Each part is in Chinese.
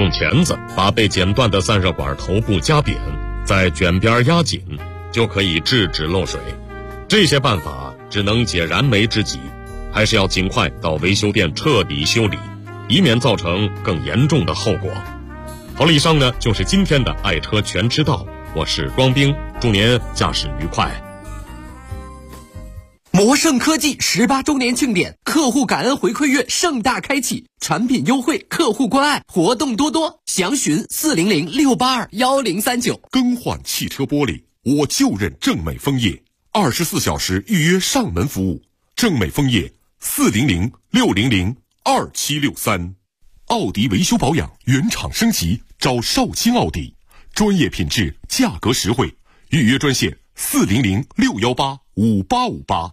用钳子把被剪断的散热管头部夹扁，再卷边压紧，就可以制止漏水。这些办法只能解燃眉之急，还是要尽快到维修店彻底修理，以免造成更严重的后果。好了，以上呢就是今天的爱车全知道，我是光兵，祝您驾驶愉快。 摩盛科技18周年庆典，客户感恩回馈月盛大开启，产品优惠，客户关爱，活动多多，详询400-682-1039。 更换汽车玻璃，我就认正美枫叶，24小时预约上门服务。正美枫叶400-600-2763。奥迪维修保养原厂升级，找绍兴奥迪，专业品质，价格实惠。预约专线400-618-5858。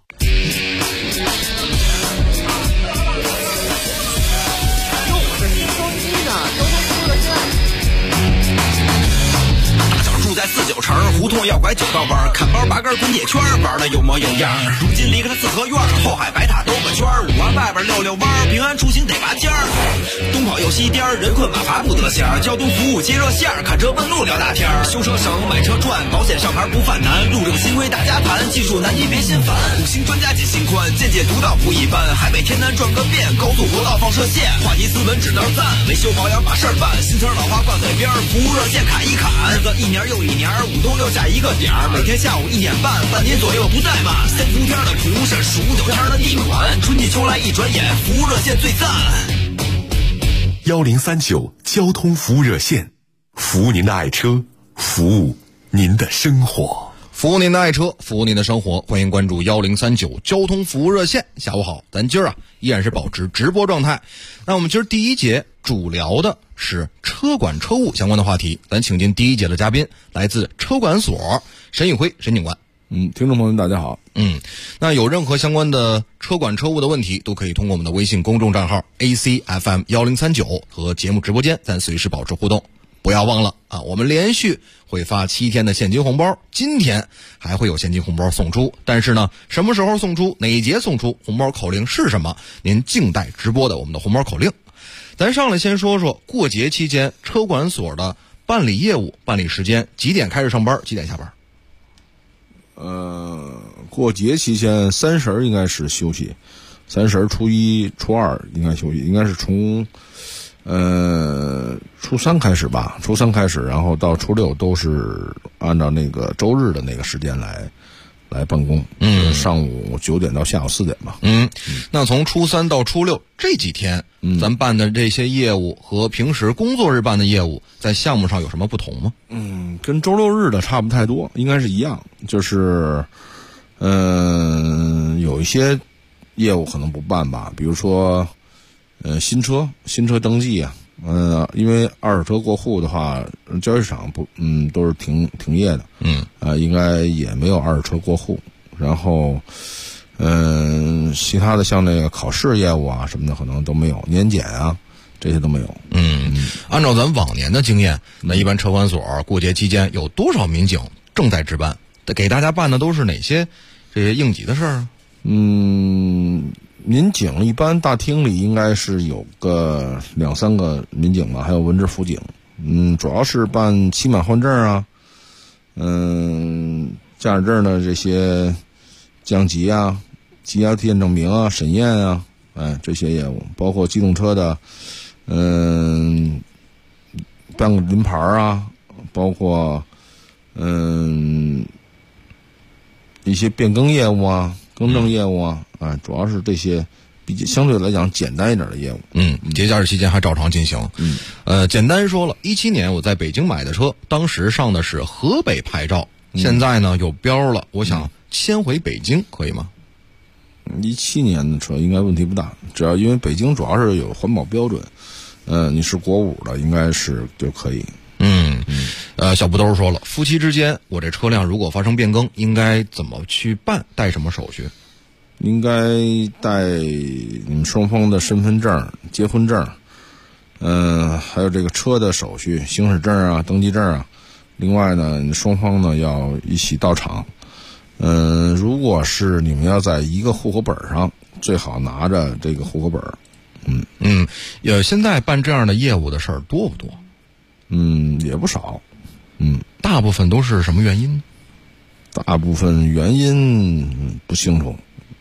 住在49城，胡同要拐9道弯，看包拔根滚铁圈，玩的有模有样。如今离开了四合院，后海白塔兜个圈，5环外边溜弯，平安出行得拔尖儿。东跑右西颠，人困马乏不得闲。交通服务接热线，看车问路聊大天。修车省，买车赚，保险上牌不犯难。路政新规大家谈，技术难题别心烦。5星专家进心宽，见解独到不一般。海北天南转个遍，高速国道放射线。话题斯文指道赞，维修保养把事儿办。新车老花挂嘴边，服务热线砍一砍。日子一年又一年，5冬6夏一个点儿，每天下午1点半，半年左右不怠慢。3伏天的蒲是数9天的地暖，春季秋来一转眼，服务热线最赞。 1039交通服务热线，服务您的爱车，服务您的生活。 服务您的爱车，服务您的生活，欢迎关注1039交通服务热线。下午好，咱今儿依然是保持直播状态。那我们今儿第一节主聊的是车管车务相关的话题，咱请进第一节的嘉宾，来自车管所沈宇辉沈警官。 听众朋友们大家好。 那有任何相关的车管车务的问题，都可以通过我们的微信公众账号 ACFM1039 和节目直播间，咱随时保持互动。不要忘了啊，我们连续会发7天的现金红包，今天还会有现金红包送出。但是呢，什么时候送出，哪一节送出，红包口令是什么，您静待直播的我们的红包口令。咱上来先说说过节期间车管所的办理业务、办理时间，几点开始上班，几点下班？ 过节期间30应该是休息，30、初1、初2应该休息，应该是从初3开始吧，初3开始，然后到初6都是按照那个周日的那个时间来办公。上午9点到下午4点吧。 那从初3到初6这几天，咱办的这些业务和平时工作日办的业务，在项目上有什么不同吗？ 跟周六日的差不太多，应该是一样。就是有一些业务可能不办吧，比如说新车登记啊，因为二手车过户的话，交易场都是停业的，应该也没有二手车过户。然后其他的像那个考试业务啊什么的可能都没有，年检啊这些都没有。 按照咱往年的经验，那一般车管所过节期间有多少民警正在值班？给大家办的都是哪些这些应急的事儿啊？ 民警一般大厅里应该是有个2、3个民警吧，还有文职辅警。主要是办期满换证啊，驾驶证的这些降级啊、积压体检证明啊、审验啊，这些业务，包括机动车的办个临牌啊，包括一些变更业务啊、更正业务啊，主要是这些比较相对来讲简单一点的业务。 节假日期间还照常进行。简单说了，17年我在北京买的车，当时上的是河北牌照，现在呢有标了，我想迁回北京，可以吗 ？17年的车应该问题不大，只要因为北京主要是有环保标准，你是国5的，应该是就可以。 小布兜说了，夫妻之间我这车辆如果发生变更，应该怎么去办？带什么手续？ 应该带你们双方的身份证、结婚证，还有这个车的手续，行驶证啊、登记证啊。另外呢，双方呢要一起到场。如果是你们要在一个户口本上，最好拿着这个户口本， 现在办这样的业务的事儿多不多？ 也不少。 大部分都是什么原因呢？ 大部分原因不清楚。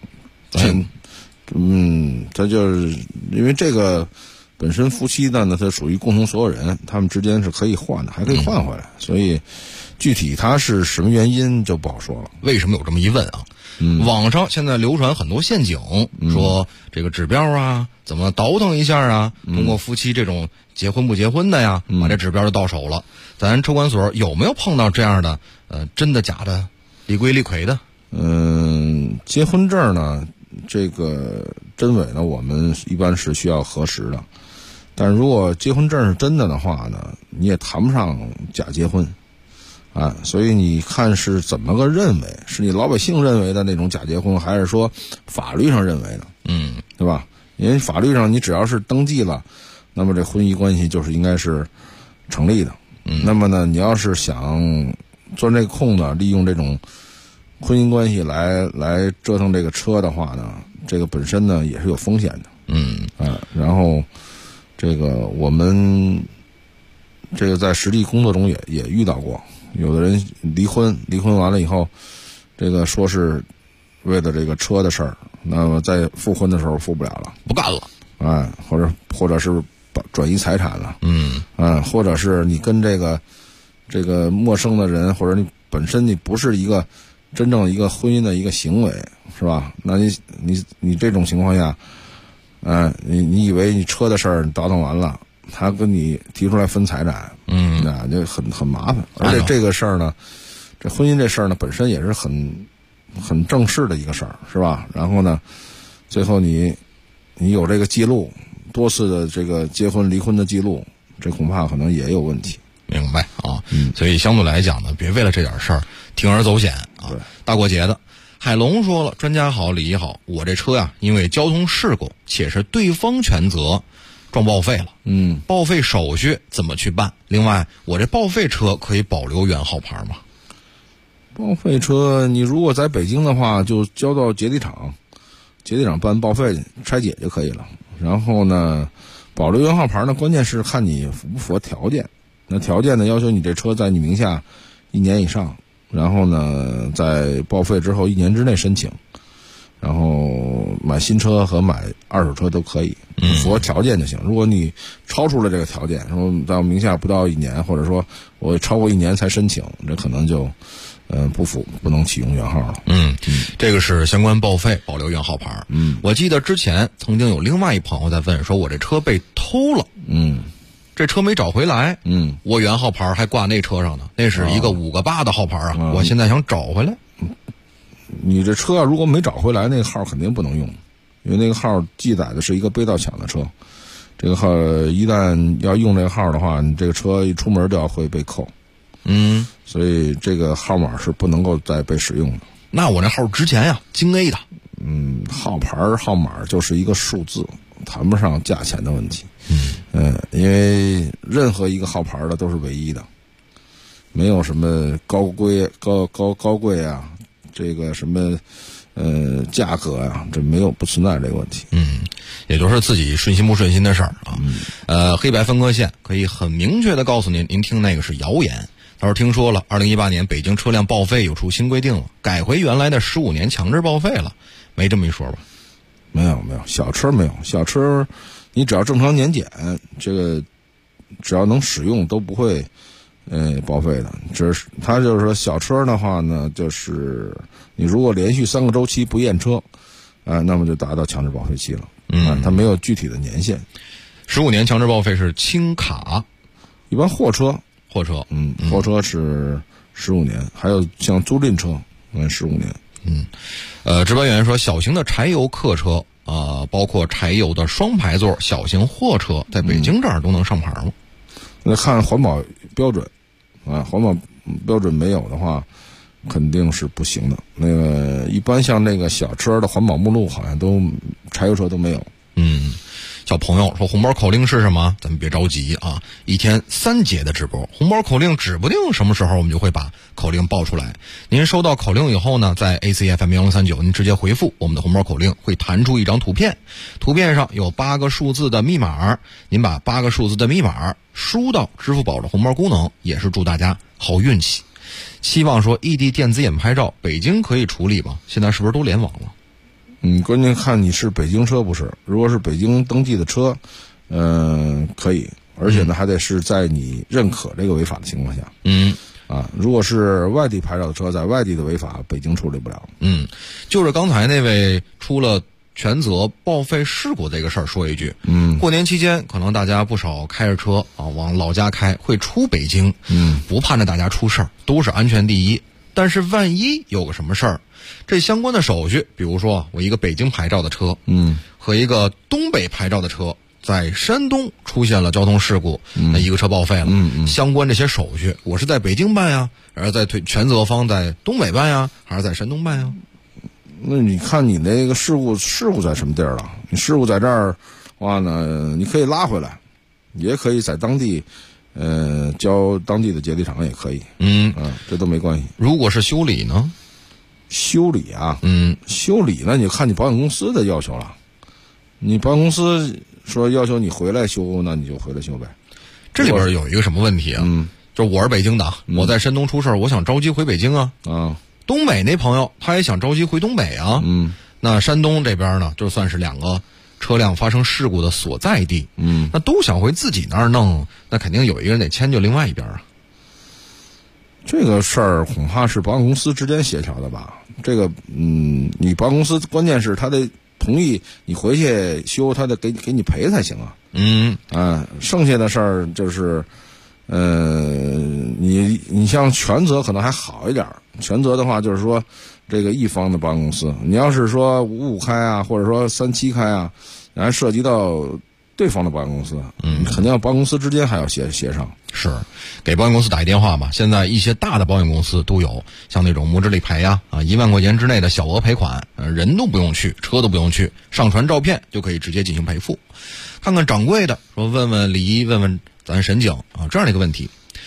他就是因为这个本身夫妻呢，它属于共同所有人，他们之间是可以换的，还可以换回来，所以具体它是什么原因就不好说了。 为什么有这么一问啊？网上现在流传很多陷阱，说这个指标啊，怎么倒腾一下啊？通过夫妻这种结婚不结婚的呀，把这指标就到手了。咱车管所有没有碰到这样的真的假的、理亏理亏的？ 结婚证呢，这个真伪呢，我们一般是需要核实的。但如果结婚证是真的的话呢，你也谈不上假结婚。所以你看是怎么个认为？是你老百姓认为的那种假结婚，还是说法律上认为的？对吧？因为法律上你只要是登记了，那么这婚姻关系就是应该是成立的。那么呢，你要是想钻这个空子，利用这种婚姻关系来折腾这个车的话呢，这个本身呢也是有风险的。然后这个我们这个在实际工作中也遇到过。有的人离婚完了以后，这个说是为了这个车的事儿，那么在复婚的时候复不了了， 不干了， 或者是转移财产了，或者是你跟这个陌生的人，或者你本身你不是一个真正一个婚姻的一个行为，是吧？那你这种情况下，你以为你车的事儿你倒腾完了，他跟你提出来分财产，那就很麻烦。而且这个事儿呢，这婚姻这事儿呢，本身也是很正式的一个事儿，是吧？然后呢，最后你有这个记录，多次的这个结婚离婚的记录，这恐怕可能也有问题。 明白啊？所以相对来讲呢，别为了这点事儿铤而走险啊！大过节的。海龙说了，专家好，李姨好，我这车呀，因为交通事故且是对方全责，撞报废了。报废手续怎么去办？另外，我这报废车可以保留原号牌吗？ 报废车，你如果在北京的话，就交到节底厂办报废拆解就可以了。然后呢，保留原号牌呢，关键是看你符不符合条件。那条件呢，要求你这车在你名下1年以上，然后呢，在报废之后1年之内申请。然后买新车和买二手车都可以，符合条件就行。如果你超出了这个条件，说在我名下不到1年，或者说我超过1年才申请，这可能就不能启用原号了。 这个是相关报废保留原号牌。我记得之前曾经有另外一朋友在问，说我这车被偷了，这车没找回来，我原号牌还挂那车上呢，那是一个5个8的号牌啊，我现在想找回来。 你这车如果没找回来，那个号肯定不能用，因为那个号记载的是一个被盗抢的车，这个号一旦要用这个号的话，你这个车一出门就要会被扣。所以这个号码是不能够再被使用的。 那我那号值钱呀，京 A 的。 号牌号码就是一个数字，谈不上价钱的问题。因为任何一个号牌的都是唯一的，没有什么高贵啊，这个什么价格啊，这不存在这个问题。 也就是自己顺心不顺心的事儿啊。黑白分割线可以很明确的告诉您听那个是谣言。他说听说了2018年北京车辆报废有出新规定了，改回原来的15年强制报废了，没这么一说吧？ 没有，小车没有，小车你只要正常年检，这个只要能使用都不会报废的。他就是说小车的话呢，就是你如果连续3个周期不验车，那么就达到强制报废期了。它没有具体的年限。 15年强制报废是轻卡， 一般货车， 货车是15年，还有像租赁车，15年。 值班员说，小型的柴油客车包括柴油的双排座小型货车，在北京这儿都能上牌吗？ 那看环保标准环保标准没有的话，肯定是不行的。那个一般像那个小车的环保目录，好像柴油车都没有。 小朋友说红包口令是什么？咱们别着急啊，一天3节的直播，红包口令指不定什么时候我们就会把口令报出来。您收到口令以后呢，在 ACFM1039您直接回复我们的红包口令，会弹出一张图片，图片上有8个数字的密码，您把8个数字的密码输到支付宝的红包功能，也是祝大家好运气。希望说异地电子眼拍照北京可以处理吗？现在是不是都联网了？ 关键看你是北京车不是。如果是北京登记的车，可以，而且呢还得是在你认可这个违法的情况下。如果是外地牌照的车，在外地的违法，北京处理不了。 就是刚才那位出了全责报废事故这个事儿说一句，过年期间可能大家不少开着车啊往老家开，会出北京，不盼着大家出事儿，都是安全第一。但是万一有个什么事儿，这相关的手续，比如说我一个北京牌照的车，和一个东北牌照的车在山东出现了交通事故，那一个车报废了，相关这些手续，我是在北京办呀，还是在全责方在东北办呀，还是在山东办呀？ 那你看你那个事故在什么地儿了？你事故在这儿的话呢，你可以拉回来，也可以在当地交当地的解体厂也可以。这都没关系。 如果是修理呢？ 修理啊，修理呢，你就看你保险公司的要求了。你保险公司说要求你回来修，那你就回来修呗。 这里边有一个什么问题啊？就是我是北京的，我在山东出事儿，我想着急回北京啊。东北那朋友他也想着急回东北啊。那山东这边呢，就算是2个车辆发生事故的所在地，那都想回自己那儿弄，那肯定有一个人得迁就另外一边啊。 这个事儿恐怕是保险公司之间协调的吧？这个你保险公司关键是他得同意你回去修，他得给你赔才行啊。剩下的事儿就是你像全责可能还好一点，全责的话就是说这个一方的保险公司，你要是说55开啊，或者说37开啊，还涉及到对方的保险公司，肯定要保险公司之间还要协商。 是，给保险公司打一电话吧。现在一些大的保险公司都有，像那种母子理赔呀，1万块钱之内的小额赔款，人都不用去，车都不用去，上传照片就可以直接进行赔付。看看掌柜的，说问问李一，问问咱沈警啊，这样的一个问题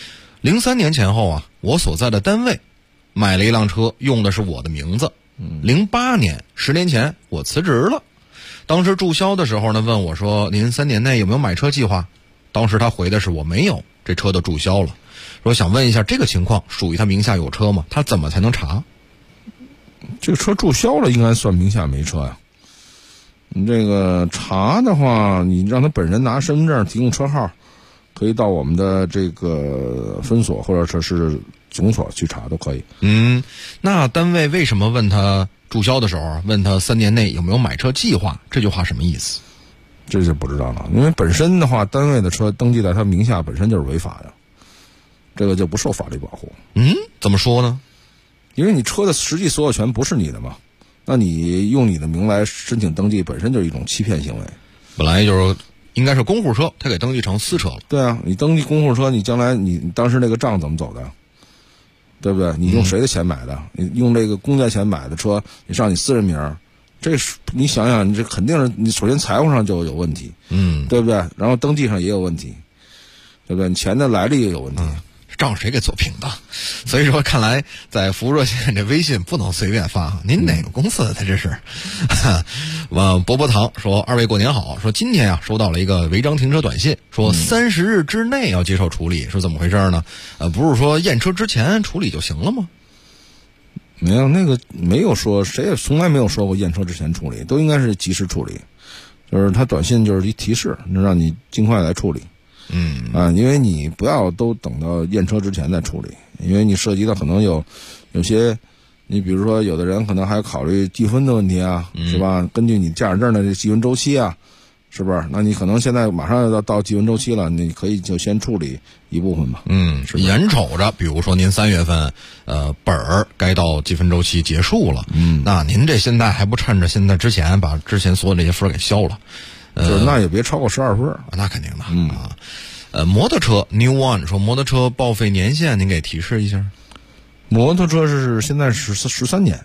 ：03年前后啊，我所在的单位买了一辆车，用的是我的名字。08年，10年前我辞职了。当时注销的时候呢，问我说您3年内有没有买车计划？当时他回的是我没有，这车都注销了。说想问一下这个情况属于他名下有车吗？他怎么才能查？ 这个车注销了应该算名下没车呀。你这个查的话，你让他本人拿身份证提供车号，可以到我们的这个分所或者是总所去查都可以。 那单位为什么问他注销的时候问他3年内有没有买车计划？这句话什么意思？ 这就不知道了，因为本身的话，单位的车登记在他名下本身就是违法的，这个就不受法律保护。 怎么说呢？ 因为你车的实际所有权不是你的嘛，那你用你的名来申请登记，本身就是一种欺骗行为。 本来就是应该是公户车，他给登记成私车了。 对啊，你登记公户车，你将来你当时那个账怎么走的？对不对？你用谁的钱买的？你用这个公家钱买的车，你上你私人名，这是你想想，你这肯定是你首先财务上就有问题，对不对？然后登记上也有问题，对不对？你钱的来历也有问题。 账谁给做平的？所以说，看来在服务热线这微信不能随便发。您哪个公司的？他这是？伯伯堂说：“二位过年好。说今天收到了一个违章停车短信，说30日之内要接受处理，是怎么回事呢？不是说验车之前处理就行了吗？” 没有，那个没有说，谁也从来没有说过验车之前处理，都应该是及时处理。就是他短信就是一提示，让你尽快来处理。因为你不要都等到验车之前再处理，因为你涉及到可能有些，你比如说有的人可能还要考虑记分的问题啊，是吧？根据你驾驶证的这记分周期啊，是不是？那你可能现在马上要到记分周期了，你可以就先处理一部分吧。 眼瞅着，比如说您3月份，本儿该到记分周期结束了，那您这现在还不趁着现在之前把之前所有这些分给消了？ 就是那也别超过12分， 那肯定的。摩托车 New One 说摩托车报废年限，您给提示一下。 摩托车是现在13年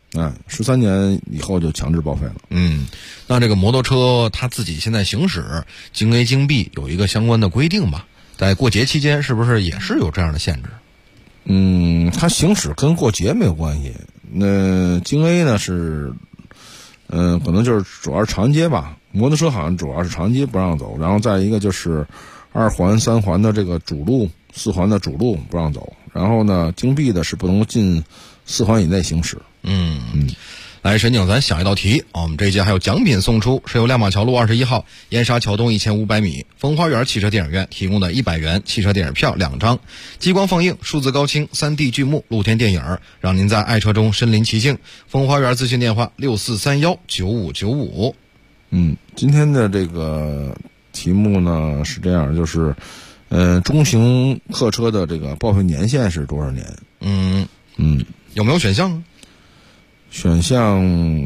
13年以后就强制报废了。 那这个摩托车它自己现在行驶京 A 京 B 有一个相关的规定吧？在过节期间是不是也是有这样的限制？ 它行驶跟过节没有关系。那京 A 呢是，可能就是主要是长安街吧。摩托车好像主要是长安街不让走，然后再一个就是2环、3环的这个主路、4环的主路不让走。然后呢，京 B 的是不能进4环以内行驶。 来，沈警，咱想一道题我们这一节还有奖品送出，是由亮马桥路21号燕莎桥东1500米风花园汽车电影院提供的100元汽车电影票2张，激光放映、数字高清、3D 剧目、露天电影，让您在爱车中身临其境。风花园咨询电话64319595。 今天的这个题目呢是这样，就是中型客车的这个报废年限是多少年？ 有没有选项呢？ 选项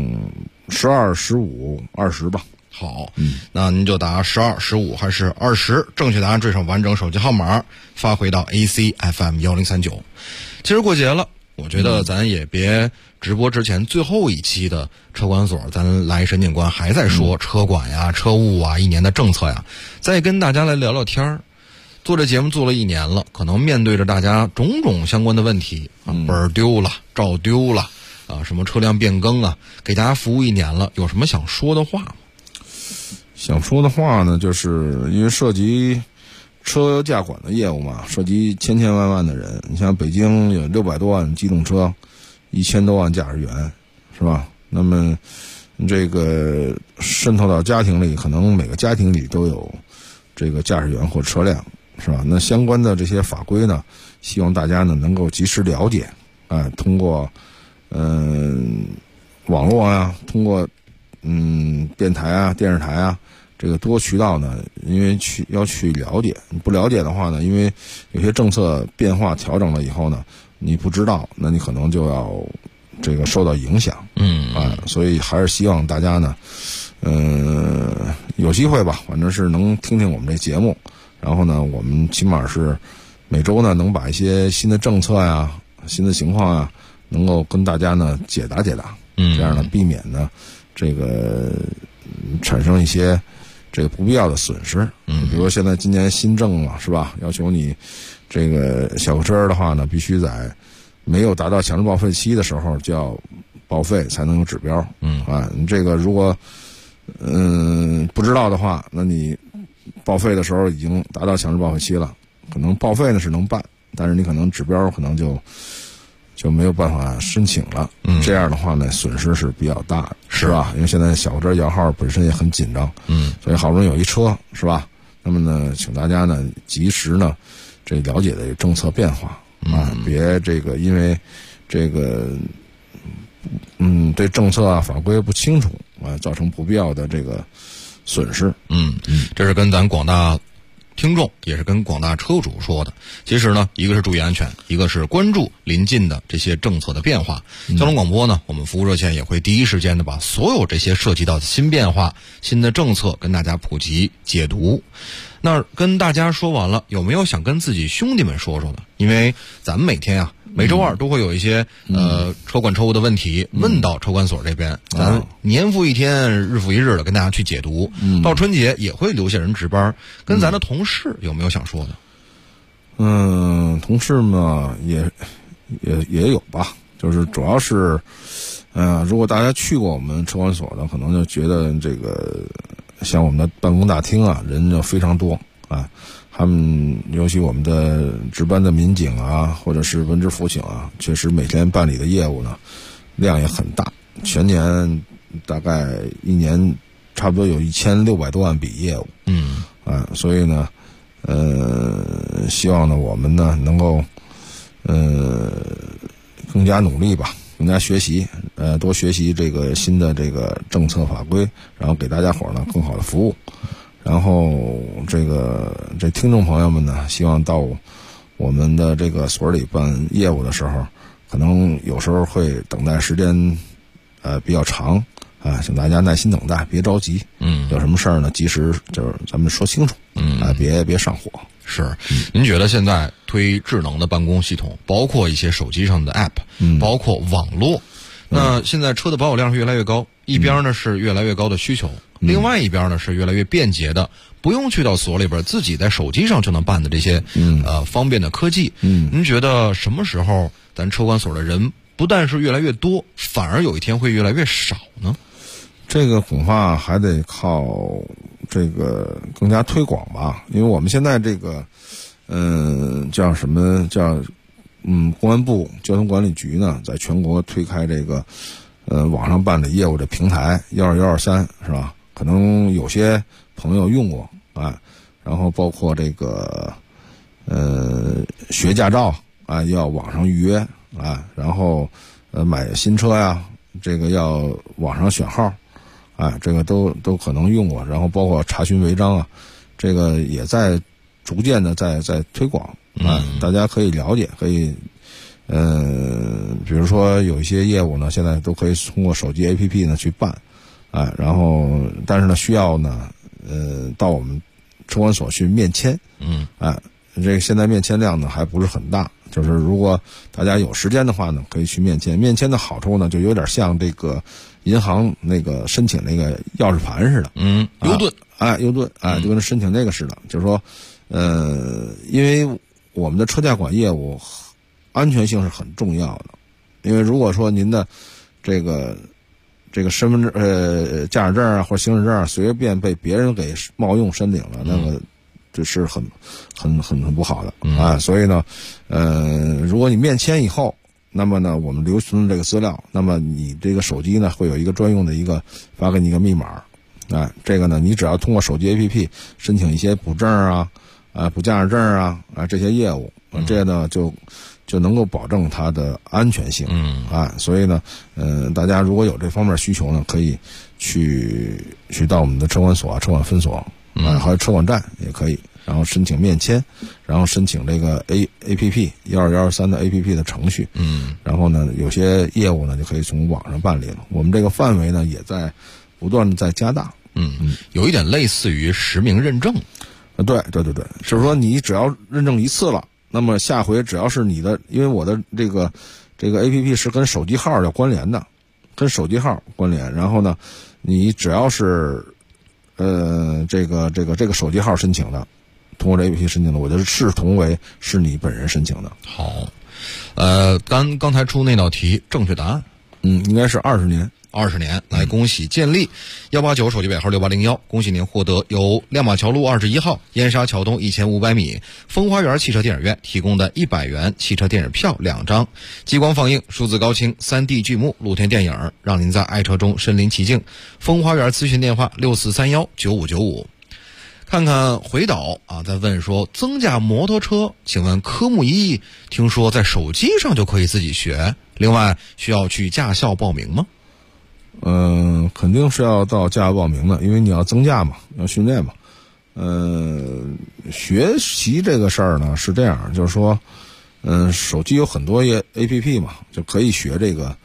12、15、20吧。 好，那您就答12、15还是20，正确答案缀上完整手机号码发回到 ACFM 1039。其实过节了，我觉得咱也别直播之前最后一期的车管所，咱来沈警官还在说车管呀、车务啊、一年的政策呀，再跟大家来聊聊天儿。做这节目做了1年了，可能面对着大家种种相关的问题本儿丢了、照丢了什么车辆变更啊，给大家服务1年了，有什么想说的话吗？ 想说的话呢，就是因为涉及车驾管的业务嘛，涉及千万的人。你像北京有600多万机动车，1000多万驾驶员，是吧？那么这个渗透到家庭里，可能每个家庭里都有这个驾驶员或车辆，是吧？那相关的这些法规呢，希望大家呢能够及时了解，通过网络啊，通过电台啊、电视台啊，这个多渠道呢，因为要去了解。你不了解的话呢，因为有些政策变化调整了以后呢，你不知道，那你可能就要这个受到影响。所以还是希望大家呢，有机会吧，反正是能听听我们这节目，然后呢，我们起码是每周呢能把一些新的政策呀、新的情况啊，能够跟大家呢解答，这样呢避免呢这个产生一些这个不必要的损失。比如说现在今年新政嘛，是吧？要求你这个小客车的话呢，必须在没有达到强制报废期的时候就要报废，才能有指标。你这个如果不知道的话，那你报废的时候已经达到强制报废期了，可能报废呢是能办，但是你可能指标可能就没有办法申请了。这样的话呢，损失是比较大的，是吧？因为现在小客车摇号本身也很紧张，所以好不容易有一车，是吧？那么呢，请大家呢及时呢这了解的政策变化别这个因为这个对政策啊法规不清楚造成不必要的这个损失。 这是跟咱广大听众也是跟广大车主说的。其实呢，一个是注意安全，一个是关注临近的这些政策的变化。交通广播呢，我们服务热线也会第一时间的把所有这些涉及到的新变化、新的政策跟大家普及解读。那跟大家说完了，有没有想跟自己兄弟们说说的？因为咱们每天每周2都会有一些车管车务的问题问到车管所这边，咱年复一天日复一日的跟大家去解读。到春节也会留下人值班。跟咱的同事有没有想说的？ 同事嘛也有吧，就是主要是如果大家去过我们车管所的，可能就觉得这个像我们的办公大厅人就非常多他们尤其我们的值班的民警或者是文职辅警确实每天办理的业务呢量也很大，全年大概一年差不多有1600多万笔业务。所以呢希望呢我们呢能够更加努力吧，更加学习多学习这个新的这个政策法规，然后给大家伙呢更好的服务。然后这听众朋友们呢，希望到我们的这个所里办业务的时候，可能有时候会等待时间比较长请大家耐心等待，别着急。有什么事儿呢，及时就是咱们说清楚。别上火。 是，您觉得现在推智能的办公系统，包括一些手机上的 app，包括网络， 那现在车的保有量是越来越高，一边呢是越来越高的需求，另外一边呢是越来越便捷的，不用去到所里边，自己在手机上就能办的这些方便的科技。您觉得什么时候咱车管所的人不但是越来越多，反而有一天会越来越少呢？ 这个恐怕还得靠这个更加推广吧，因为我们现在这个叫什么叫公安部交通管理局呢，在全国推开这个网上办理业务的平台12123是吧？可能有些朋友用过啊，然后包括这个学驾照啊要网上预约啊，然后买新车呀，这个要网上选号。这个都可能用过，然后包括查询违章啊，这个也在逐渐的在推广大家可以了解，可以比如说有一些业务呢，现在都可以通过手机 APP 呢去办然后但是呢需要呢到我们车管所去面签这个现在面签量呢还不是很大，就是如果大家有时间的话呢，可以去面签。面签的好处呢，就有点像这个银行那个申请那个钥匙盘似的， 邮盾， 邮盾，就跟申请那个似的。就是说，因为我们的车驾管业务安全性是很重要的，因为如果说您的这个身份证、驾驶证啊或者行驶证随便被别人给冒用申领了，那个这是很不好的所以呢，如果你面签以后，那么呢，我们留存这个资料，那么你这个手机呢会有一个专用的一个发给你一个密码这个呢，你只要通过手机 APP 申请一些补证补驾驶证这些业务，这呢就能够保证它的安全性所以呢，大家如果有这方面需求呢，可以去到我们的车管所、车管分所还有车管站也可以，然后申请面签，然后申请这个 APP 12123的 APP 的程序然后呢有些业务呢就可以从网上办理了。我们这个范围呢也在不断的在加大有一点类似于实名认证对，就是说你只要认证一次了，那么下回只要是你的，因为我的这个 APP 是跟手机号要关联的，跟手机号关联，然后呢你只要是这个手机号申请的，通过这 APP 申请的，我就视同为是你本人申请的。 好，刚才出那道题正确答案应该是20年。 来恭喜建立189手机尾号6801，恭喜您获得由亮马桥路21号燕莎桥东1500米风花园汽车电影院提供的100元汽车电影票2张，激光放映、数字高清、3D 剧目、露天电影，让您在爱车中身临其境。风花园咨询电话64319595。看看回导在问说增驾摩托车，请问科目1听说在手机上就可以自己学，另外需要去驾校报名吗？ 肯定是要到驾校报名的，因为你要增驾嘛，要训练嘛。学习这个事儿呢是这样，就是说，手机有很多APP 嘛，就可以学这个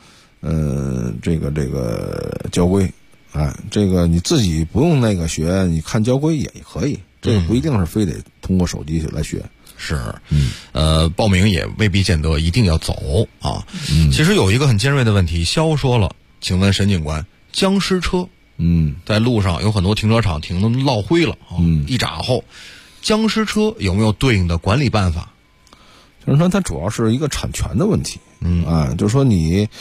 交规。这个你自己不用那个学，你看交规也可以，这个不一定是非得通过手机来学。 是，报名也未必见得一定要走其实有一个很尖锐的问题，肖说了，请问沈警官，僵尸车在路上有很多停车场停的落灰了一拃后，僵尸车有没有对应的管理办法？ 就是说它主要是一个产权的问题就是说你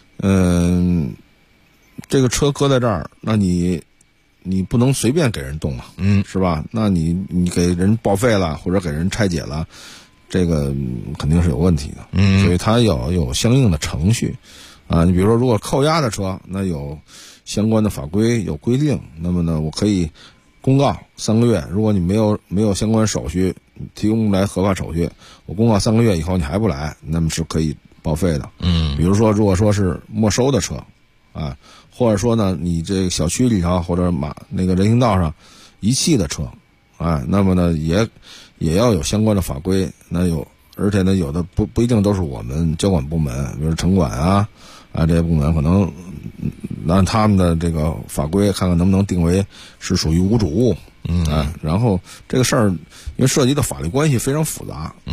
这个车搁在这儿，那你不能随便给人动是吧？那你给人报废了或者给人拆解了，这个肯定是有问题的所以它要有相应的程序你比如说如果扣押的车，那有相关的法规有规定，那么呢我可以公告3个月，如果你没有相关手续，提供不来合法手续，我公告3个月以后你还不来，那么是可以报废的比如说如果说是没收的车或者说呢你这个小区里头或者那个人行道上遗弃的车那么呢也要有相关的法规，而且呢有的不一定都是我们交管部门，比如城管这些部门可能按他们的这个法规看看能不能定为是属于无主物然后这个事儿因为涉及的法律关系非常复杂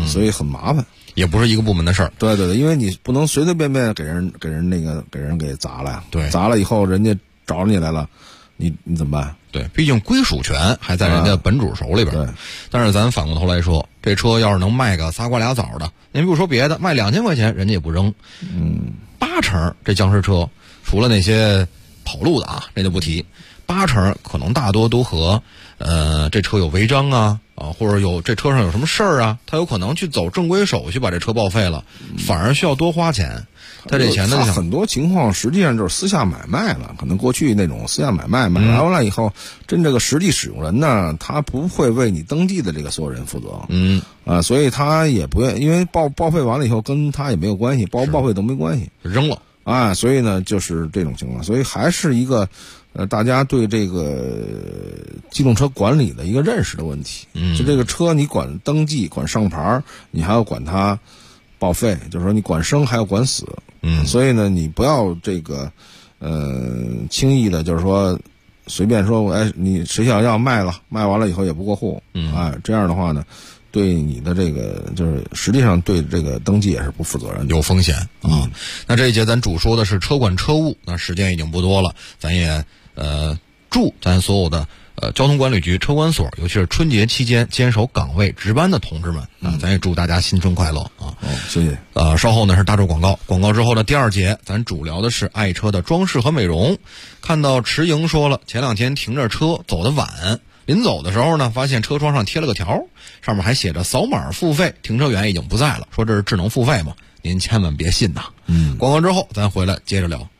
所以很麻烦， 也不是一个部门的事儿。 对，因为你不能随随便便给人给砸了呀。 对， 砸了以后人家找你来了，你怎么办？ 对，毕竟归属权还在人家本主手里边。 对， 但是咱反过头来说，这车要是能卖个仨瓜俩枣的，您不说别的，卖2000块钱人家也不扔。80%这僵尸车，除了那些跑路的啊，这就不提，80%可能大多都和这车有违章啊，或者有这车上有什么事儿啊，他有可能去走正规手续把这车报废了，反而需要多花钱。他这钱呢， 很多情况实际上就是私下买卖了，可能过去那种私下买卖完了以后，真这个实际使用人呢，他不会为你登记的这个所有人负责。所以他也不愿，因为报废完了以后跟他也没有关系，报废都没关系， 扔了啊。所以呢，就是这种情况，所以还是一个大家对这个机动车管理的一个认识的问题。就这个车你管登记、管上牌，你还要管它报废，就是说你管生还要管死。所以呢，你不要这个轻易的，就是说随便说，你谁想要卖了，卖完了以后也不过户，这样的话呢，对你的这个就是实际上对这个登记也是不负责任的， 有风险啊。那这一节咱主说的是车管车务，那时间已经不多了，咱也祝咱所有的交通管理局车管所，尤其是春节期间坚守岗位值班的同志们咱也祝大家新春快乐啊！ 谢谢。 稍后呢是大洲广告，广告之后的第2节，咱主聊的是爱车的装饰和美容。看到池莹说了，前2天停着车走得晚，临走的时候呢，发现车窗上贴了个条，上面还写着扫码付费，停车员已经不在了，说这是智能付费嘛，您千万别信呐。广告之后咱回来接着聊。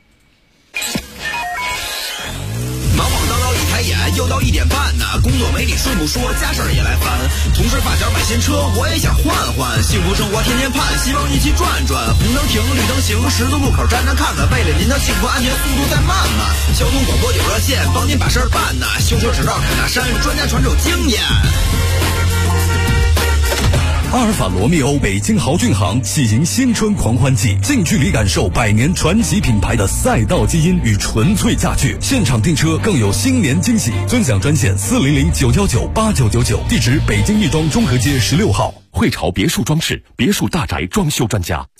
又到1点半呢，工作没理顺不说，家事儿也来烦。同事发小买新车，我也想换换。幸福生活天天盼，希望一起转转。红灯停，绿灯行，十字路口站站看看。为了您的幸福安全，速度再慢慢。交通广播有热线，帮您把事儿办呢。修车指导砍大山，专家传授经验。 阿尔法罗密欧北京豪骏行喜迎新春狂欢季，近距离感受100年传奇品牌的赛道基因与纯粹驾趣，现场订车更有新年惊喜，尊享专线400-919-8999，地址北京亦庄中和街16号。 汇潮别墅装饰，别墅大宅装修专家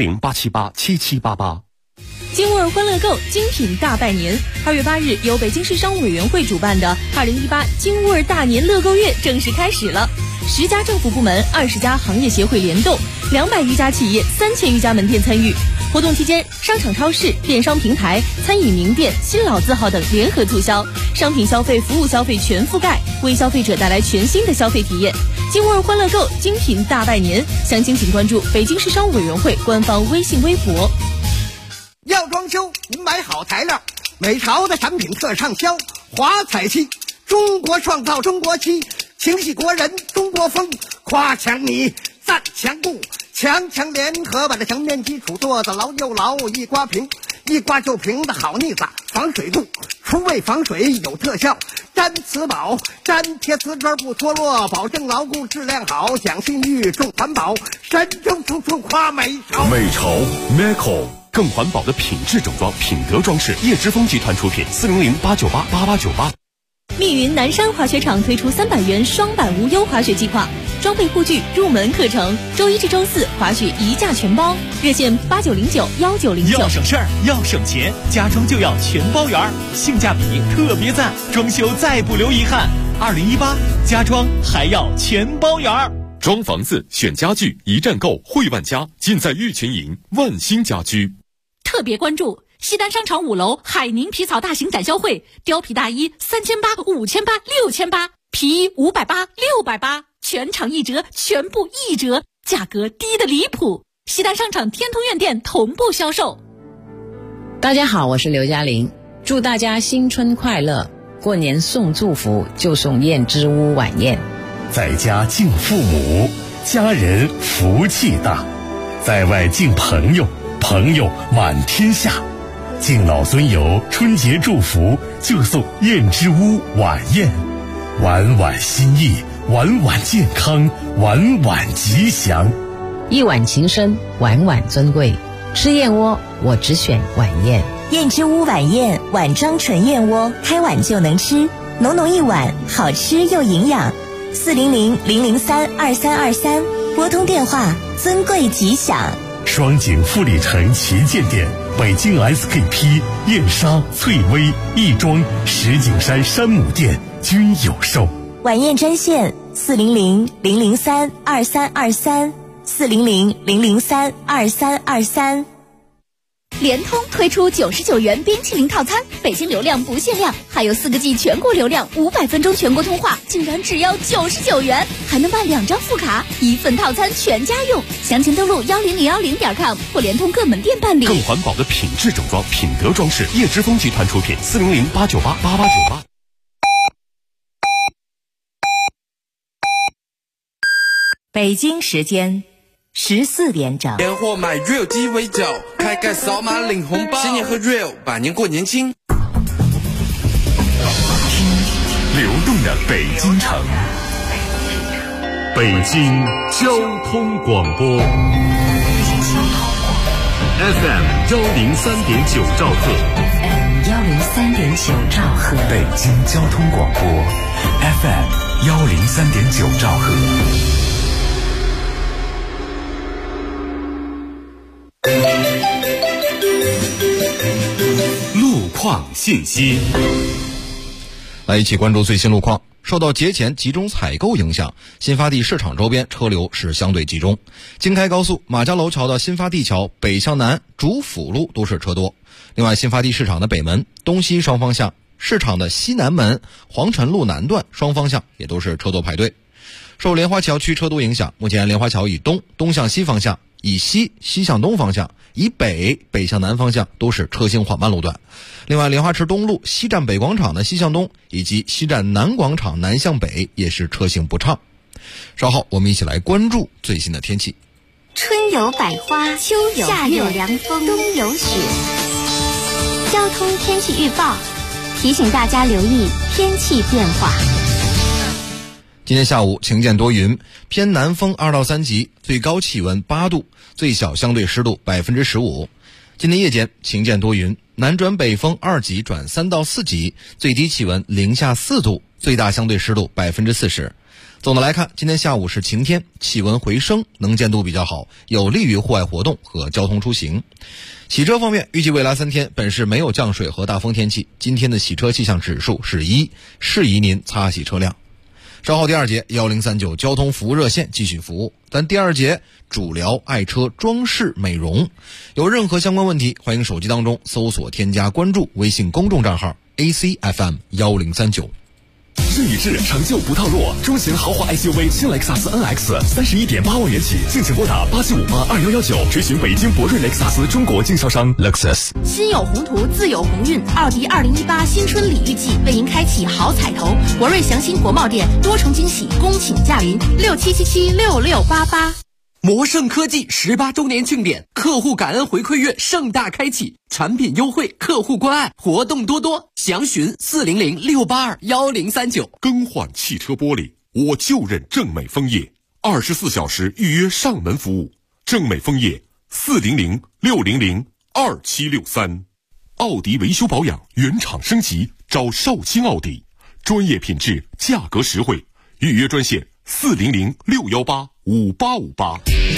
，400-878-7788。 金沃尔欢乐购精品大拜年，2月8日由北京市商务委员会主办的2018金沃尔大年乐购月正式开始了。10家政府部门、20家行业协会联动，200余家企业、3000余家门店参与。活动期间，商场、超市、电商平台、餐饮名店、新老字号等联合促销，商品消费、服务消费全覆盖，为消费者带来全新的消费体验。金沃尔欢乐购精品大拜年，详情请关注北京市商务委员会官方微信微博。 要装修，您买好材料，美潮的产品特畅销。华彩漆，中国创造中国漆，情系国人中国风，夸墙你赞墙布，强联合把这墙面基础做得牢又牢，一刮平，一刮就平的好腻子，防水度，除味防水有特效，粘瓷宝，粘贴瓷砖不脱落，保证牢固质量好，讲信誉重环保，神州处处夸美潮。 美潮 Meco 更环保的品质整装，品德装饰，叶之峰集团出品，400-898-8898。 密云南山滑雪场推出300元双板无忧滑雪计划，装备护具、入门课程，周1至周4滑雪一价全包，热线8909-1909。 要省事儿，要省钱，家装就要全包圆，性价比特别赞，装修再不留遗憾。2018家装还要全包圆。 装房子、选家具，一站购，汇万家，尽在玉群营万兴家居。 特别关注西单商场5楼海宁皮草大型展销会，貂皮大衣3800、5800、6800，皮衣580、680，全场1折，全部1折，价格低得离谱。西单商场天通苑店同步销售。 大家好，我是刘嘉玲，祝大家新春快乐，过年送祝福就送燕之屋晚宴。 在家敬父母，家人福气大；在外敬朋友，朋友满天下。敬老尊友，春节祝福就送燕之屋晚宴，晚晚心意，晚晚健康，晚晚吉祥。 一碗情深，晚晚尊贵。吃燕窝，我只选晚宴。 燕之屋晚宴，碗装纯燕窝，开碗就能吃，浓浓一碗，好吃又营养。400-003-2323 拨通电话，尊贵吉祥。 双井富力城旗舰店、北京 SKP、燕莎、翠微、亦庄、石景山山姆店均有售。 晚宴专线400-003-2323，400-003-2323。 联通推出99元冰淇淋套餐，北京流量不限量，还有4个G 全国流量，500分钟全国通话，竟然只要99元，还能办2张副卡，1份套餐全家用。详情登录10010.com或联通各门店办理。 更环保的品质整装，品德装饰，叶之峰集团出品，400-898-8898。 北京时间14点整。 年货买 Real 鸡尾酒，开盖扫码领红包，新年和 Real 百年过年轻。 流动的北京城，北京交通广播 FM 103.9兆赫， 103.9兆赫， 北京交通广播 FM 103.9兆赫。 路况信息， 来一起关注最新路况。受到节前集中采购影响，新发地市场周边车流是相对集中。京开高速马家楼桥到新发地桥北向南主辅路都是车多。另外，新发地市场的北门、东西双方向，市场的西南门、黄辰路南段双方向也都是车多排队。受莲花桥区车多影响，目前莲花桥以东向西方向，以西向东方向，以北向南方向都是车行缓慢路段。另外，莲花池东路西站北广场的西向东以及西站南广场南向北也是车行不畅。稍后我们一起来关注最新的天气。 春有百花，秋有夏有凉风，冬有雪。交通天气预报提醒大家留意天气变化。 今天下午晴间多云，偏南风2到3级，最高气温8度，最小相对湿度15%。今天夜间晴间多云，南转北风2级转3到4级，最低气温零下4度，最大相对湿度40%。总的来看，今天下午是晴天，气温回升，能见度比较好，有利于户外活动和交通出行。洗车方面，预计未来3天本市没有降水和大风天气，今天的洗车气象指数是1，适宜您擦洗车辆。稍后第2节1039交通服务热线继续服务，但第2节主聊爱车装饰美容。有任何相关问题，欢迎手机当中搜索添加关注微信公众账号 ACFM 1039。 日与日，成就不套路。中型豪华 SUV 新雷克萨斯 NX 31.8万元起，敬请拨打87582119，垂询北京博瑞雷克萨斯中国经销商 Lexus。 心有宏图，自有鸿运。奥迪2018新春礼遇季为您开启好彩头，博瑞祥鑫国贸店多重惊喜恭请驾临，67776688。 摩盛科技18周年庆典，客户感恩回馈月盛大开启，产品优惠，客户关爱，活动多多。详询400-682-1039。 更换汽车玻璃，我就认正美枫叶，24小时预约上门服务。正美枫叶400-600-2763。奥迪维修保养原厂升级，找少卿奥迪，专业品质，价格实惠。预约专线400-618-5858。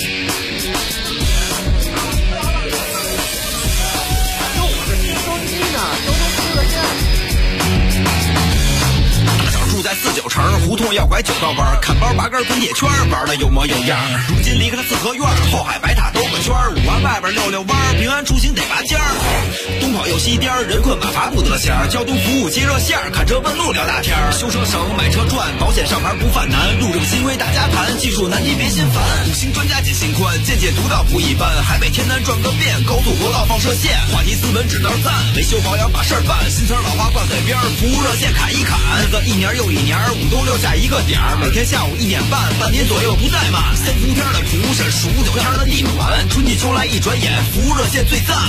住在49城胡同要拐9道弯，看包拔根滚铁圈，玩的有模有样。如今离开了四合院，后海白塔兜个圈，5环外边溜溜弯，平安出行得拔尖儿。东跑又西颠，人困马乏不得闲。交通服务接热线，看车问路聊大天。修车省，买车赚，保险上牌不犯难。路政新规大家谈，技术难题别心烦。5星专家解心宽，见解独到不一般。海北天南转个遍，高速国道放射线，话题新闻指道赞，维修保养把事儿办。新词老话挂嘴边，服务热线砍一砍。日子一年又一年，5都6下一个点儿，每天下午1点半，半年左右不怠慢。3伏天的服务是数9天的地暖，春季秋来一转眼，服务热线最赞。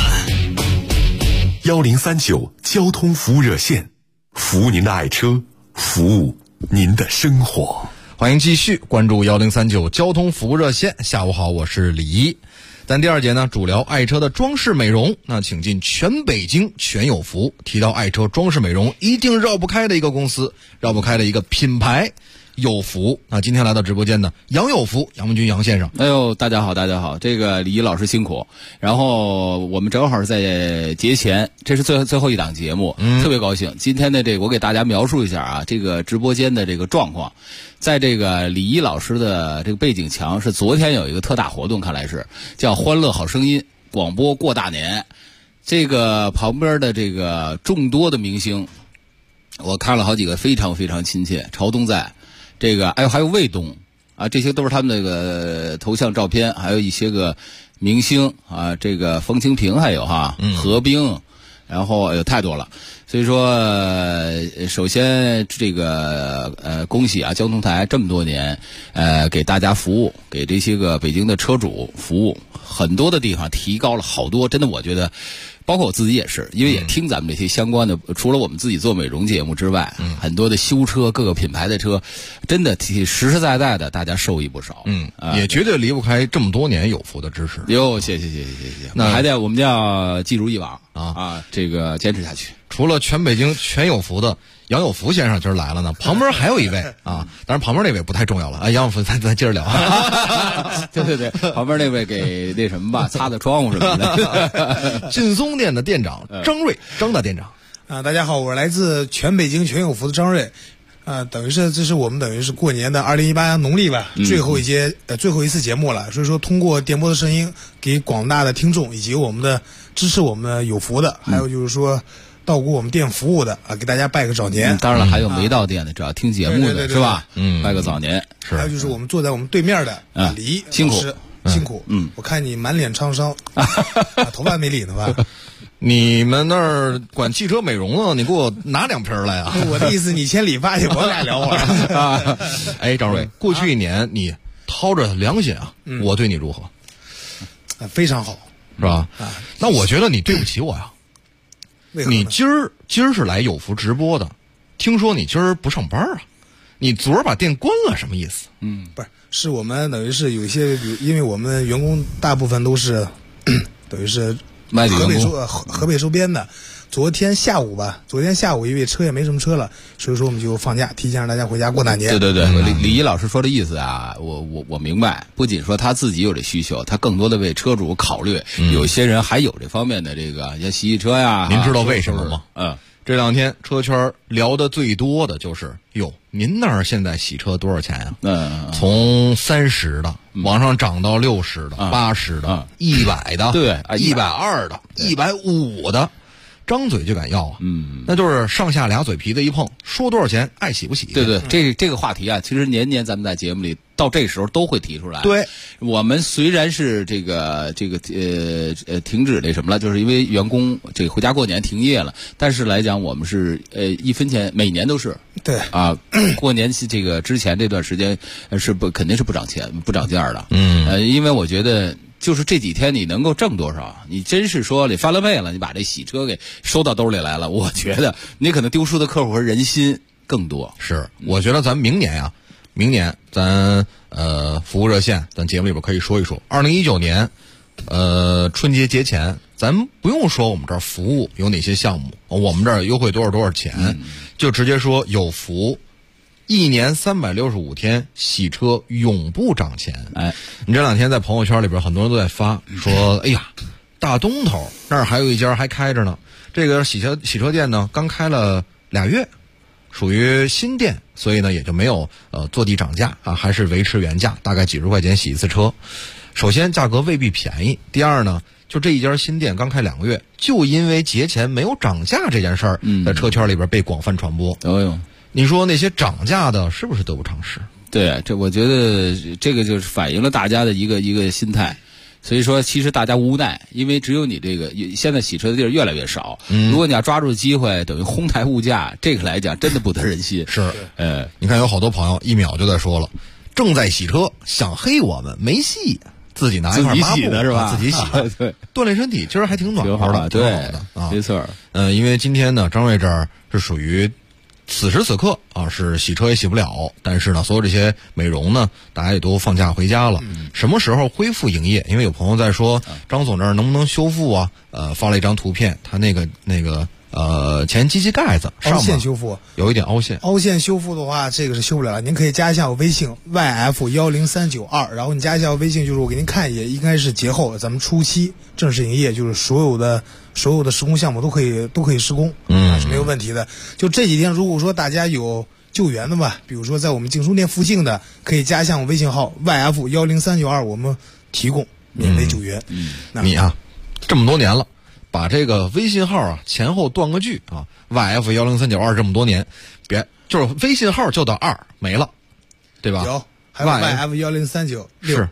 1039交通服务热线，服务您的爱车，服务您的生活。 欢迎继续关注1039交通服务热线。下午好，我是李一。咱第2节呢，主聊爱车的装饰美容。那请进全北京全有福。提到爱车装饰美容，一定绕不开的一个公司，绕不开的一个品牌， 有福。那今天来到直播间的杨有福杨文军杨先生， 哎呦，大家好，大家好，这个李毅老师辛苦。然后我们正好在节前，这是最后一档节目，特别高兴。今天的这个我给大家描述一下啊，这个直播间的这个状况。在这个李毅老师的这个背景墙是昨天有一个特大活动，看来是叫欢乐好声音广播过大年。这个旁边的这个众多的明星，我看了好几个非常非常亲切，朝东在，这个还有卫东啊，这些都是他们那个头像照片，还有一些个明星啊，这个冯清平还有何冰，然后有太多了。所以说首先这个恭喜啊交通台这么多年给大家服务，给这些个北京的车主服务，很多的地方提高了好多，真的我觉得包括我自己也是，因为也听咱们这些相关的，除了我们自己做美容节目之外，很多的修车各个品牌的车，真的实实在在的大家受益不少。 也绝对离不开这么多年有福的支持。 哟，谢谢。那还得我们要记住以往这个坚持下去。 除了全北京全有福的杨有福先生今儿来了呢，旁边还有一位当然旁边那位不太重要了啊，杨有福咱接着聊。 对，旁边那位给那什么吧，擦擦窗户什么的。 劲松店的店长张瑞，张大店长大家好，我是来自全北京全有福的张瑞。等于是这是我们等于是过年的2018农历吧，最后一次节目了，所以说通过电波的声音给广大的听众以及我们的支持我们的有福的，还有就是说到过我们店服务的给大家拜个早年。 当然了，还有没到店的，只要听节目的是吧？拜个早年。 还有就是我们坐在我们对面的李辛苦，我看你满脸沧桑，头发没理呢吧？ 你们那儿管汽车美容呢？你给我拿2瓶来啊！ 我的意思，你先理发去，我俩聊会儿。 哎，张瑞，过去一年你掏着良心我对你如何？ 非常好， 是吧？那我觉得你对不起我呀。你今儿是来有福直播的，听说你今儿不上班啊？你昨儿把店关了，什么意思？ 不是我们等于是有一些，因为我们员工大部分都是等于是河北周边的。昨天下午因为车也没什么车了，所以说我们就放假，提前让大家回家过大年。 对，李毅老师说的意思啊，我明白。不仅说他自己有这需求，他更多的为车主考虑。有些人还有这方面的这个像洗车呀。 您知道为什么吗？这2天车圈聊的最多的就是您那儿现在洗车多少钱呀？从30的往上涨到60的、80的、100的， 对 ，120的、150的。张嘴就敢要那就是上下俩嘴皮子一碰，说多少钱爱洗不洗。 对，这个话题啊，其实年年咱们在节目里到这时候都会提出来。 对， 我们虽然是这个停止那什么了，就是因为员工这个回家过年停业了，但是来讲我们是1分钱每年都是对过年这个之前这段时间肯定是不涨价的。因为我觉得。就是这几天你能够挣多少？你真是说你翻了倍了，你把这洗车给收到兜里来了，我觉得你可能丢失的客户和人心更多。 是，我觉得咱明年咱服务热线，咱节目里边可以说一说。2019年春节节前，咱不用说我们这儿服务有哪些项目，我们这儿优惠多少钱，就直接说有福。1年365天洗车永不涨钱。你这2天在朋友圈里边很多人都在发说，哎呀，大东头那儿还有一家还开着呢，这个洗车店呢刚开了2月，属于新店，所以呢也就没有坐地涨价还是维持原价，大概几十块钱洗一次车。首先价格未必便宜，第二呢就这一家新店刚开2个月，就因为节前没有涨价这件事儿，在车圈里边被广泛传播。你说那些涨价的是不是得不偿失？ 对，这我觉得这个就是反映了大家的一个心态。所以说，其实大家无奈，因为只有你这个现在洗车的地儿越来越少。如果你要抓住机会，等于哄抬物价，这个来讲真的不得人心。 是，你看有好多朋友一秒就在说了，正在洗车想黑我们没戏，自己拿一块抹布的是吧？ 自己洗， 对， 锻炼身体，今儿还挺暖和的， 对的啊， 没错。 因为今天呢，张瑞这儿是属于。此时此刻是洗车也洗不了，但是呢，所有这些美容呢，大家也都放假回家了。什么时候恢复营业？因为有朋友在说，张总这儿能不能修复啊？发了一张图片，他那个前机器盖子上凹陷修复有一点凹陷。 凹陷修复的话，这个是修不了了。您可以加一下我微信 YF10392，然后你加一下我微信，就是我给您看一眼，应该是节后咱们初期正式营业，就是所有的施工项目都可以施工，是没有问题的。就这几天，如果说大家有救援的吧，比如说在我们净松店附近的，可以加一下我微信号 YF10392，我们提供免费救援。 你啊，这么多年了。把这个微信号啊前后断个句啊 ，YF10392这么多年，别就是微信号就到2没了，对吧？ 有，还有 YF10396 是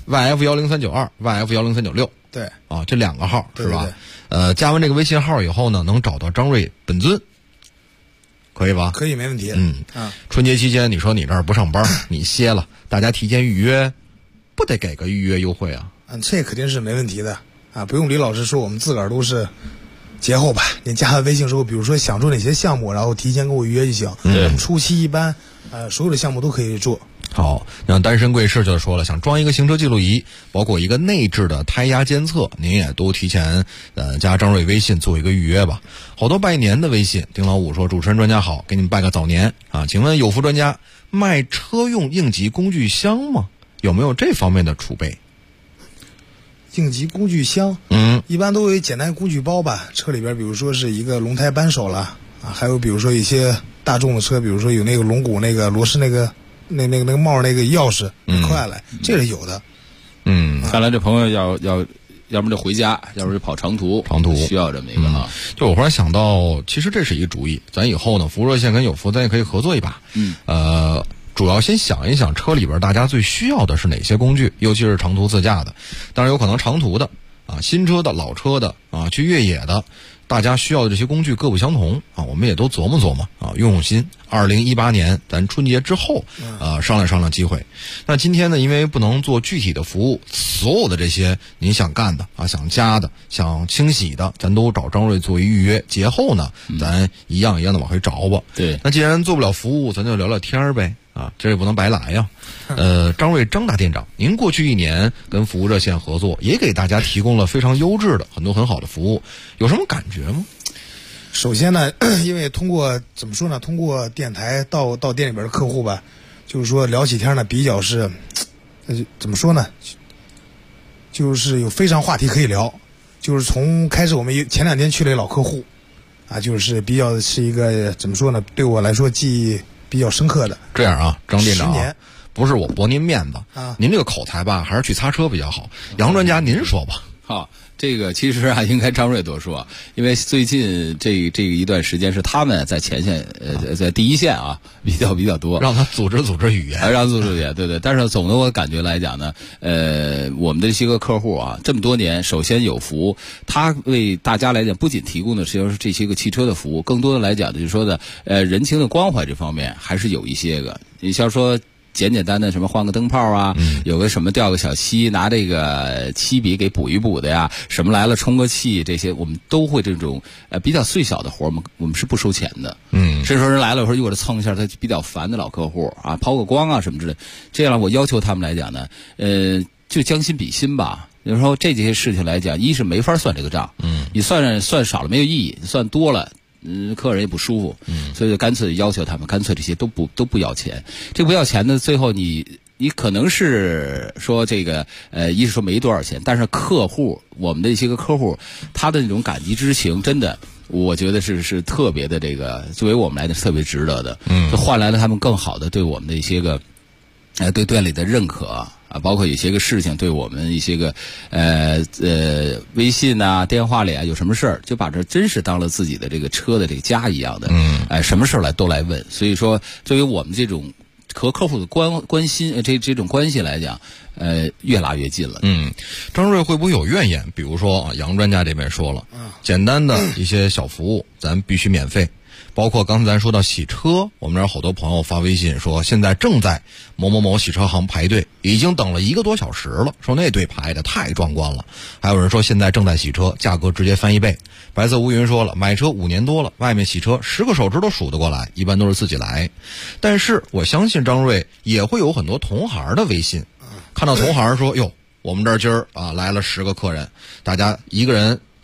YF10392、YF10396， 对啊，这2个号是吧？ 对对加完这个微信号以后呢，能找到张瑞本尊，可以吧？ 可以，没问题。 春节期间你说你这儿不上班，你歇了，大家提前预约，不得给个预约优惠啊？ 这肯定是没问题的。不用李老师说，我们自个儿都是节后吧。您加完微信之后，比如说想做哪些项目，然后提前跟我预约就行。我们初期一般，所有的项目都可以做。 好，让单身贵士就说了，想装一个行车记录仪，包括一个内置的胎压监测，您也都提前加张瑞微信做一个预约吧。好多拜年的微信，丁老五说主持人专家好，给你们拜个早年啊！请问有福专家卖车用应急工具箱吗？有没有这方面的储备？ 应急工具箱，一般都有简单工具包吧。车里边，比如说是一个轮胎扳手了还有比如说一些大众的车，比如说有那个龙骨那个螺丝那个帽那个钥匙快来，这是有的。 看来这朋友要不就回家，要不就跑长途需要这么一个啊。 就我忽然想到，其实这是一个主意，咱以后呢，服务热线跟有福咱也可以合作一把。主要先想一想车里边大家最需要的是哪些工具，尤其是长途自驾的。当然有可能长途的新车的、老车的去越野的，大家需要的这些工具各不相同我们也都琢磨琢磨用心。2018年咱春节之后商量商量机会。那今天呢，因为不能做具体的服务，所有的这些您想干的想加的、想清洗的，咱都找张瑞做一预约。节后呢，咱一样一样的往回找吧。 对， 那既然做不了服务，咱就聊聊天儿呗。这也不能白来呀。张瑞张大店长，您过去1年跟服务热线合作，也给大家提供了非常优质的很多很好的服务，有什么感觉吗？ 首先呢，因为通过怎么说呢，通过电台到店里边的客户吧，就是说聊起天呢，比较是怎么说呢，就是有非常话题可以聊。就是从开始我们前2天去了老客户就是比较是一个怎么说呢，对我来说记忆比较深刻的。 这样啊，张店长 10年不是我驳您面子您这个口才吧，还是去擦车比较好。杨专家您说吧。 好，这个其实应该张瑞多说，因为最近这一段时间是他们在前线在第一线比较多， 让他组织语言， 让组织语言，对。但是总的我感觉来讲呢，我们的这些个客户这么多年，首先有福，他为大家来讲不仅提供的是这些个汽车的服务，更多的来讲就是说的人情的关怀这方面还是有一些个，你像说简单的什么换个灯泡有个什么掉个小漆，拿这个漆笔给补一补的呀，什么来了充个气，这些我们都会这种比较碎小的活，我们是不收钱的。甚至说人来了，有时候一会儿蹭一下他比较烦的老客户抛个光什么之类的，这样我要求他们来讲呢，就将心比心吧。有时候这些事情来讲，一是没法算这个账，你算少了没有意义，算多了客人也不舒服，所以就干脆要求他们，干脆这些都不要钱。这不要钱呢，最后你可能是说这个一是说没多少钱，但是客户，我们的一些个客户，他的那种感激之情，真的，我觉得是特别的，这个作为我们来讲是特别值得的，就换来了他们更好的对我们的一些个对店里的认可。包括有些个事情对我们一些个微信电话里有什么事儿，就把这真是当了自己的这个车的这个家一样的，什么事儿都来问。所以说，作为我们这种和客户的关心这种关系来讲，越拉越近了。 张瑞会不会有怨言？比如说杨专家这边说了，简单的一些小服务咱必须免费。包括刚才咱说到洗车，我们这儿好多朋友发微信说现在正在某某某洗车行排队，已经等了1个多小时了，说那队排的太壮观了。还有人说现在正在洗车，价格直接翻1倍。白色乌云说了，买车5年多了，外面洗车10个手指头数得过来，一般都是自己来。但是我相信张瑞也会有很多同行的微信，看到同行说哟，我们这儿今儿来了10个客人，大家一个人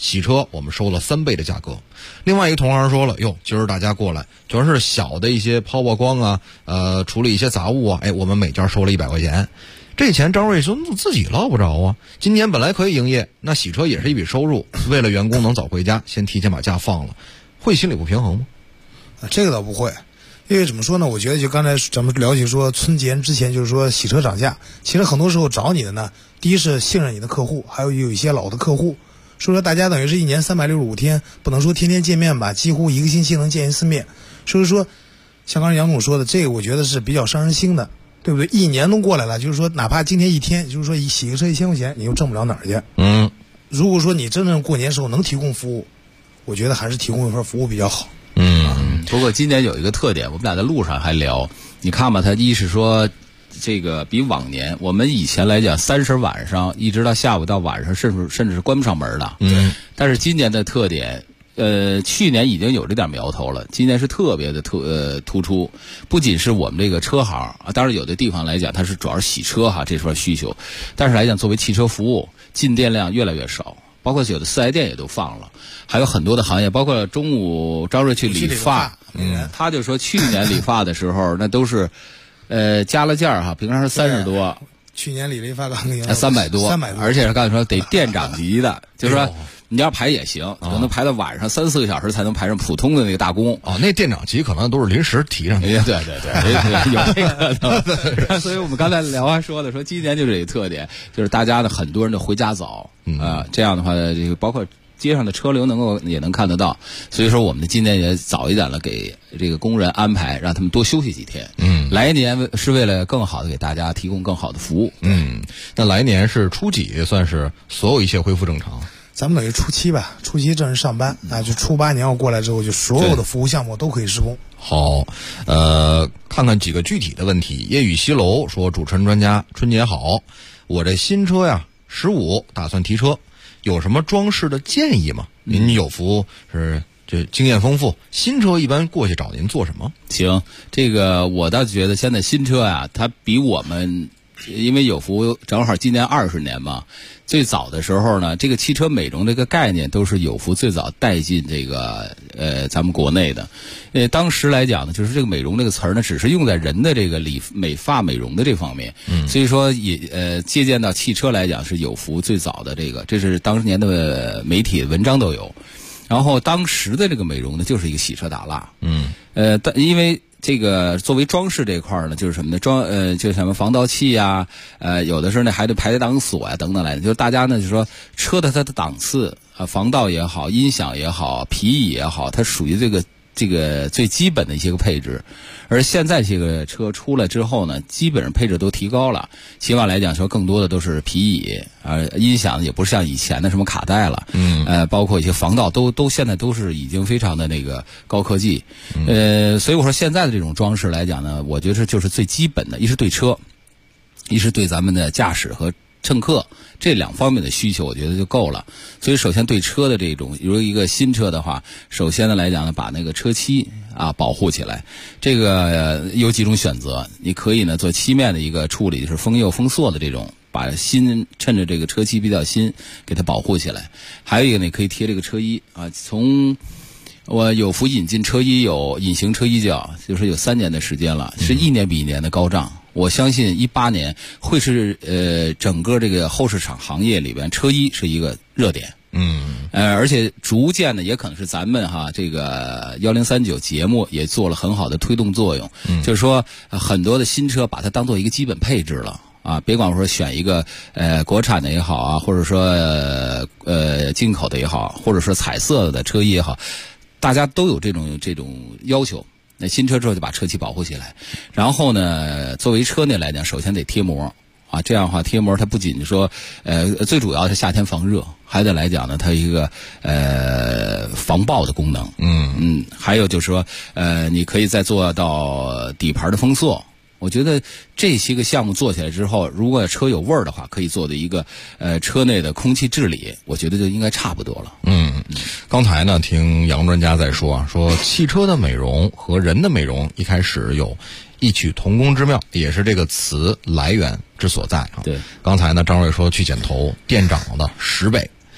洗车我们收了3倍的价格。另外一个同行说了，哟，今儿大家过来，全是小的一些抛抛光啊，处理一些杂物啊，我们每家收了100块钱。这钱张瑞说自己捞不着啊，今年本来可以营业，那洗车也是一笔收入，为了员工能早回家，先提前把假放了，会心里不平衡吗？ 这个倒不会。因为怎么说呢，我觉得就刚才咱们聊起说春节之前就是说洗车涨价，其实很多时候找你的呢，第一是信任你的客户，还有一些老的客户，所以说大家等于是1年365天，不能说天天见面吧，几乎1个星期能见1次面，所以说像刚才杨总说的，这个我觉得是比较伤人心的，对不对？1年都过来了，就是说哪怕今天一天，就是说洗个车1000块钱，你又挣不了哪儿去。如果说你真正过年时候能提供服务，我觉得还是提供一份服务比较好。 不过今年有一个特点，我们俩在路上还聊，你看吧，他一是说这个比往年，我们以前来讲30晚上一直到下午到晚上，甚至是关不上门的。但是今年的特点，去年已经有这点苗头了，今年是特别的突出。不仅是我们这个车行啊，当然有的地方来讲它是主要是洗车哈这块需求，但是来讲作为汽车服务，进店量越来越少。包括有的4S店也都放了，还有很多的行业，包括中午张瑞去理发，他就说去年理发的时候那都是加了价哈，平常是30多， 去年理了一发刚刚 300多，而且是刚才说得店长级的，就是说你要排也行，可能排到晚上3-4个小时才能排上普通的那个大工。 那店长级可能都是临时提上去。 对，有这个。所以我们刚才聊完说的，说今年就这个特点，就是大家的很多人都回家早这样的话，这个包括街上的车流也能看得到。所以说我们今年也早一点了，给这个工人安排，让他们多休息几天。来年是为了更好的给大家提供更好的服务。 那来年是初几算是所有一切恢复正常？ 咱们等于初7吧，初7正式上班就初8年要过来之后，就所有的服务项目都可以施工。 好，看看几个具体的问题。夜雨西楼说，主持人专家春节好，我这新车呀15打算提车，有什么装饰的建议吗？您有福是这经验丰富，新车一般过去找您做什么？ 行，这个我倒觉得现在新车啊，它比我们。因为有福正好今年20年嘛，最早的时候呢，这个汽车美容这个概念都是有福最早带进这个咱们国内的。当时来讲呢，就是这个美容这个词儿呢，只是用在人的这个美发美容的这方面。所以说也借鉴到汽车来讲是有福最早的这是当年的媒体文章都有。然后当时的这个美容呢，就是一个洗车打蜡。但因为这个作为装饰这块呢，就是什么呢？就是什么防盗器啊，有的时候呢还得排挡锁啊等等来的。就是大家呢就说车的它的档次防盗也好，音响也好，皮椅也好，它属于这个最基本的一些个配置。而现在这个车出来之后呢，基本上配置都提高了，起码来讲说更多的都是皮椅音响也不是像以前的什么卡带了，包括一些防盗都现在都是已经非常的那个高科技。所以我说现在的这种装饰来讲呢，我觉得就是最基本的，一是对车，一是对咱们的驾驶和乘客这2方面的需求，我觉得就够了。所以首先对车的这种，如果一个新车的话，首先呢来讲呢，把那个车漆保护起来。这个有几种选择，你可以呢做漆面的一个处理，就是封釉封塑的这种，把趁着这个车漆比较新给它保护起来。还有一个呢，可以贴这个车衣从我有福引进车衣，有隐形车衣角，就是有3年的时间了，是1年比1年的高涨。我相信18年会是整个这个后市场行业里边车衣是一个热点。而且逐渐的也可能是咱们这个1039节目也做了很好的推动作用。就是说很多的新车把它当做一个基本配置了别光说选一个国产的也好或者说进口的也好，或者说彩色的车衣也好，大家都有这种要求。那新车之后就把车漆保护起来，然后呢，作为车内来讲，首先得贴膜这样的话贴膜它不仅说最主要是夏天防热，还得来讲呢，它一个防爆的功能。还有就是说你可以再做到底盘的封塑。我觉得这些个项目做起来之后，如果车有味儿的话，可以做的一个车内的空气治理，我觉得就应该差不多了。 刚才呢听杨专家在说汽车的美容和人的美容一开始有异曲同工之妙，也是这个词来源之所在对， 刚才呢张瑞说去剪头，店长的10倍。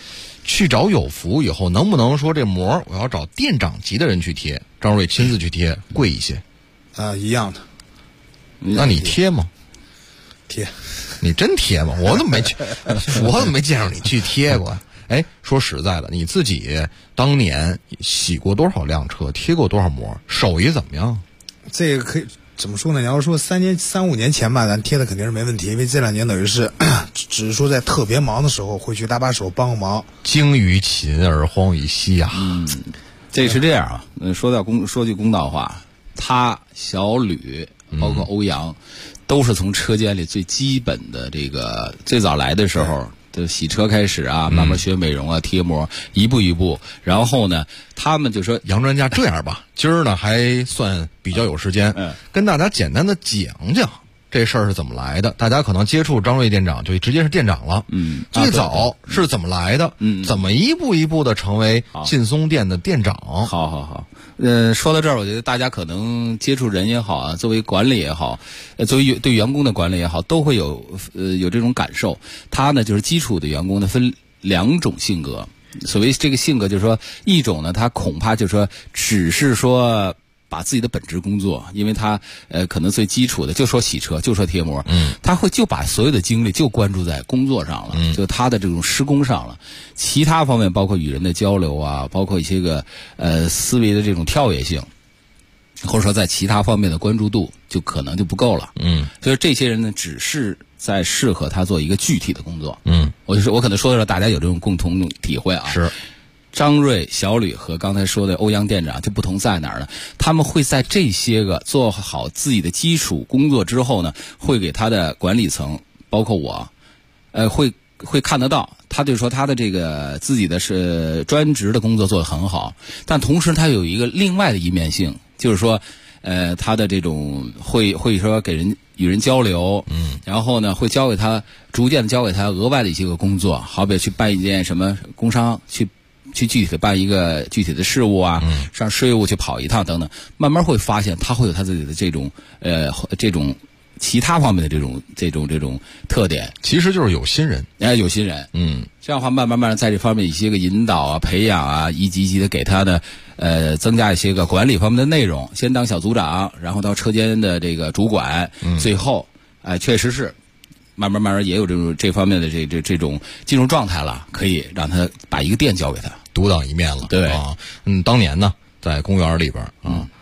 去找有福以后，能不能说这膜我要找店长级的人去贴，张瑞亲自去贴贵一些？ 一样的。 那你贴吗？ 贴。 你真贴吗？我怎么没见着你去贴过？哎，说实在的，你自己当年洗过多少辆车，贴过多少膜，手艺怎么样？ 这个可以怎么说呢？你要说3、5年前吧，咱贴的肯定是没问题，因为这2年等于是，只是说在特别忙的时候会去搭把手帮个忙。 精于勤而荒于嬉呀。 这是这样啊。说句公道话，他小吕包括欧阳，都是从车间里最基本的这个最早来的时候。就洗车开始啊，慢慢学美容啊，贴膜，一步一步。然后呢，他们就说杨专家这样吧，今儿呢还算比较有时间，跟大家简单的讲讲这事儿是怎么来的。大家可能接触张瑞店长就直接是店长了，最早是怎么来的？怎么一步一步的成为劲松店的店长？ 好。说到这儿，我觉得大家可能接触人也好啊，作为管理也好，作为对员工的管理也好，都会有这种感受。他呢，就是基础的员工呢，分2种性格。所谓这个性格，就是说一种呢，他恐怕就是说只是说把自己的本职工作，因为他可能最基础的就说洗车，就说贴膜，他会就把所有的精力就关注在工作上了，就他的这种施工上了。其他方面包括与人的交流啊，包括一些个思维的这种跳跃性，或者说在其他方面的关注度就可能就不够了。所以这些人呢，只是在适合他做一个具体的工作。我可能说的时候大家有这种共同体会啊。 是。 张瑞、小吕和刚才说的欧阳店长就不同在哪儿呢？他们会在这些个做好自己的基础工作之后呢，会给他的管理层，包括我，会看得到。他就说他的这个自己的是专职的工作做得很好，但同时他有一个另外的一面性，就是说，他的这种会说与人交流，然后呢会逐渐的教给他额外的一些个工作，好比去办一件什么工商去具体的办一个具体的事务啊，上税务去跑一趟等等，慢慢会发现他会有他自己的这种其他方面的这种特点， 其实就是有心人， 有心人，这样的话慢慢在这方面一些个引导啊、培养啊，一级一级的给他的增加一些个管理方面的内容，先当小组长，然后到车间的这个主管，最后确实是。慢慢也有这方面的这种进入状态了，可以让他把一个店交给他独当一面了。 对啊，当年呢，在公园里边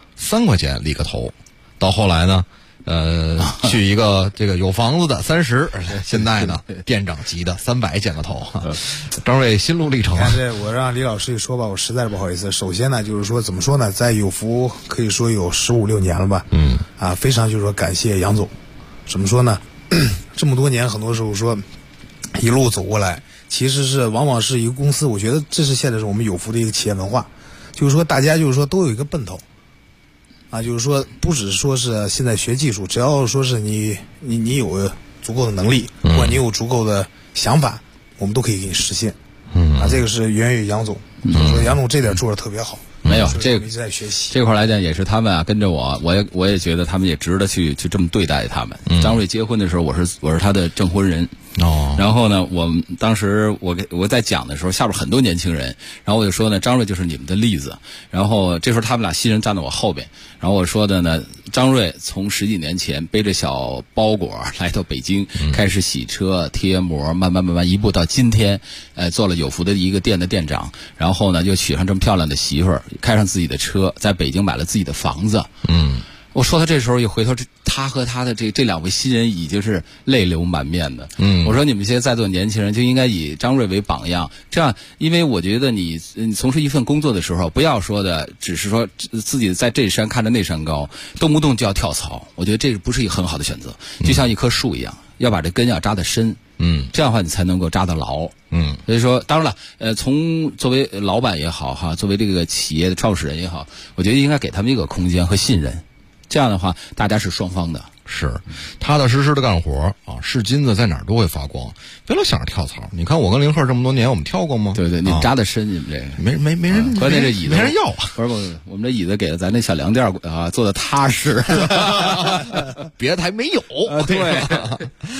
3块钱立个头，到后来呢，去一个这个有房子的30，现在呢，店长级的300剪个头。张瑞心路历程啊， 这我让李老师一说吧，我实在是不好意思。首先呢，就是说怎么说呢，在有福可以说有15、16年了吧，非常就是说感谢杨总。怎么说呢？这么多年，很多时候说一路走过来，其实是往往是一个公司，我觉得这是现在是我们有福的一个企业文化，就是说大家就是说都有一个奔头啊，就是说不只是说是现在学技术，只要说是你有足够的能力，或者你有足够的想法，我们都可以给你实现。这个是源于杨总，所以说杨总这点做的特别好。 没有这个一直在学习这块来讲，也是他们啊跟着我也觉得他们也值得去这么对待他们。张瑞结婚的时候，我是他的证婚人。然后呢，我们当时我在讲的时候，下边很多年轻人，然后我就说呢，张瑞就是你们的例子。然后这时候他们俩新人站在我后边，然后我说的呢，张瑞从10几年前背着小包裹来到北京，开始洗车贴膜，慢慢一步到今天，做了有福的一个店的店长，然后呢又娶上这么漂亮的媳妇儿，开上自己的车，在北京买了自己的房子。我说他这时候一回头，他和他的这2位新人已经是泪流满面的。我说你们现在在座年轻人就应该以张瑞为榜样，这样，因为我觉得你从事一份工作的时候，不要说的只是说自己在这山看着那山高，动不动就要跳槽，我觉得这不是一个很好的选择。就像一棵树一样，要把这根要扎得深，这样的话你才能够扎得牢。所以说，当然了，从作为老板也好哈，作为这个企业的创始人也好，我觉得应该给他们一个空间和信任。这样的话，大家是双方的， 是踏踏实实的干活啊，是金子在哪儿都会发光。别老想着跳槽，你看我跟林鹤这么多年，我们跳过吗？ 对，你们扎的深，你们这个没人， 关键这椅子没人要啊。 不是，我们这椅子给了咱那小凉垫啊，坐的踏实， 别的台没有。 对，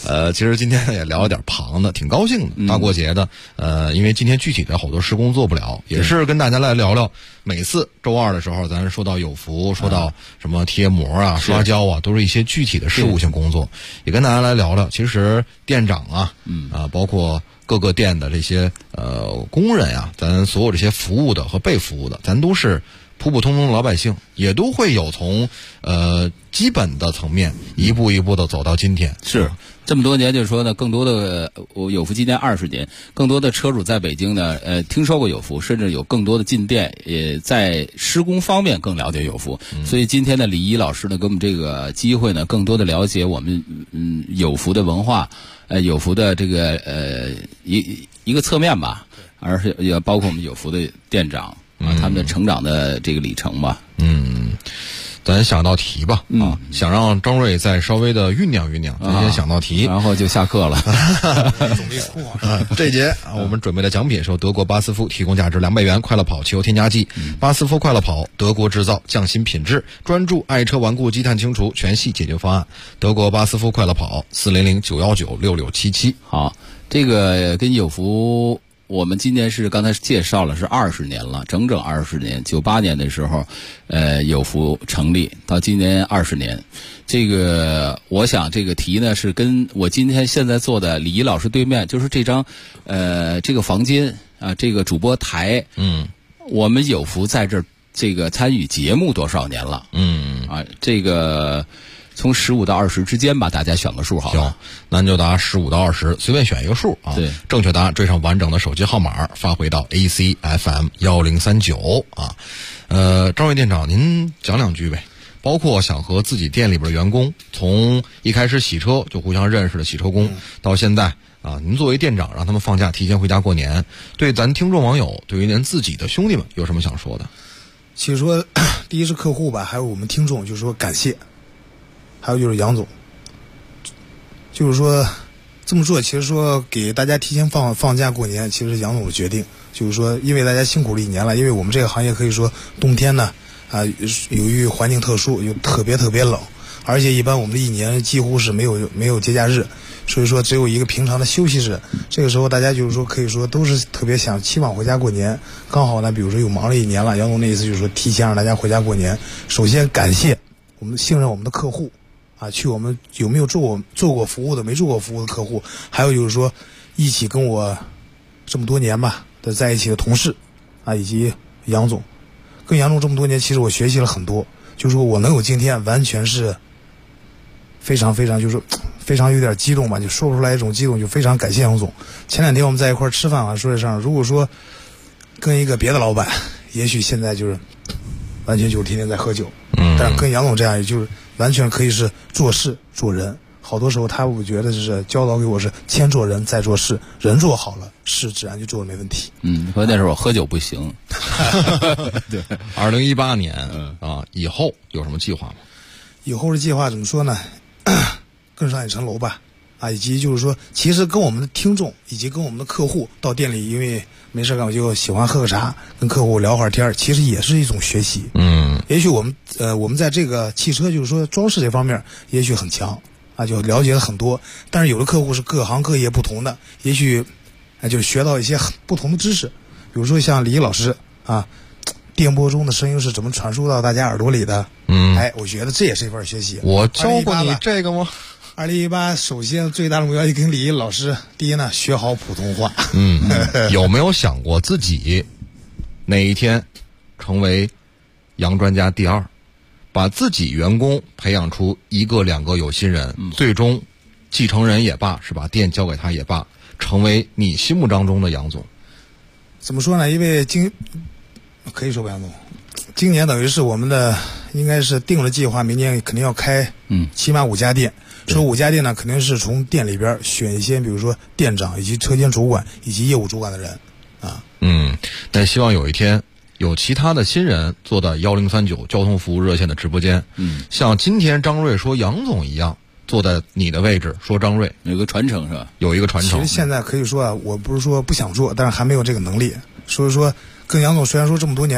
其实今天也聊了点旁的，挺高兴的，大过节的。因为今天具体的好多施工做不了，也是跟大家来聊聊。每次周二的时候，咱说到有福，说到什么贴膜啊、刷胶啊，都是一些具体的事务性工作，也跟大家来聊聊。其实店长啊，包括各个店的这些工人啊，咱所有这些服务的和被服务的，咱都是普普通通的老百姓，也都会有从基本的层面一步一步的走到今天。 是这么多年，就是说呢，更多的有福今年20年，更多的车主在北京呢，听说过有福，甚至有更多的进店，也在施工方面更了解有福。所以今天呢，李一老师呢，给我们这个机会呢，更多的了解我们有福的文化，有福的这个一个侧面吧，而且也包括我们有福的店长啊，他们的成长的这个里程吧。 咱想道题吧，想让张瑞再稍微的酝酿酝酿，咱先想道题， 然后就下课了。 这节我们准备的奖品是由德国巴斯夫提供价值200元快乐跑汽油添加剂。巴斯夫快乐跑，德国制造，匠心品质，专注爱车顽固积碳清除全系解决方案。德国巴斯夫快乐跑，400-919-6677。 好，这个跟有福。我们今年是刚才介绍了是20年了，整整20年。98年的时候，有福成立，到今年20年。这个我想这个题呢是跟我今天现在坐的李一老师对面，就是这张这个房间啊，这个主播台。我们有福在这个参与节目多少年了？这个。从15到20之间吧，大家选个数好了。 行，咱就答15到20，随便选一个数啊。 对， 正确答案缀上完整的手机号码，发回到 ACFM1039啊。张瑞店长，您讲两句呗。包括想和自己店里边的员工，从一开始洗车就互相认识的洗车工，到现在啊，您作为店长，让他们放假提前回家过年，对咱听众网友，对于您自己的兄弟们，有什么想说的？ 其实说，第一是客户吧，还有我们听众，就是说感谢。还有就是杨总，就是说这么做，其实说给大家提前放假过年，其实是杨总的决定。就是说，因为大家辛苦了1年了，因为我们这个行业可以说冬天呢由于环境特殊，又特别冷，而且一般我们的1年几乎是没有节假日，所以说只有一个平常的休息日。这个时候大家就是说可以说都是特别期望回家过年。刚好呢，比如说又忙了1年了，杨总那意思就是说提前让大家回家过年。首先感谢我们信任我们的客户。去我们有没有做过服务的，没做过服务的客户，还有就是说一起跟我这么多年吧的在一起的同事以及杨总，跟杨总这么多年，其实我学习了很多，就是说我能有今天，完全是非常就是非常有点激动吧，就说不出来一种激动，就非常感谢杨总。前2天我们在一块吃饭说这上，如果说跟一个别的老板，也许现在就是完全就是天天在喝酒，但是跟杨总这样，也就是完全可以是做事做人。好多时候我觉得就是教导给我是先做人再做事，人做好了，事自然就做的没问题。 关键是我喝酒不行。 对，2018年以后有什么计划吗？ 以后的计划怎么说呢？更上一层楼吧。以及就是说，其实跟我们的听众以及跟我们的客户到店里，因为没事干我就喜欢喝个茶，跟客户聊会儿天，其实也是一种学习。也许我们在这个汽车就是说装饰这方面也许很强就了解了很多，但是有的客户是各行各业不同的，也许就学到一些很不同的知识。比如说像李老师电波中的声音是怎么传输到大家耳朵里的？我觉得这也是一份学习。 我教过你这个吗 ？2018首先最大的目标就跟李老师，第一呢，学好普通话。 有没有想过自己哪一天成为杨专家第2，把自己员工培养出1个2个有心人，最终继承人也罢，是把店交给他也罢，成为你心目当中的杨总？ 怎么说呢？因为可以说吧，杨总，今年等于是我们的应该是定了计划，明年肯定要开起码5家店。说5家店呢，肯定是从店里边选一些，比如说店长以及车间主管以及业务主管的人但希望有一天有其他的新人坐到1039交通服务热线的直播间，像今天张瑞说杨总一样坐在你的位置说张瑞， 有个传承是吧？ 有一个传承。 其实现在可以说我不是说不想做，但是还没有这个能力。所以说跟杨总虽然说这么多年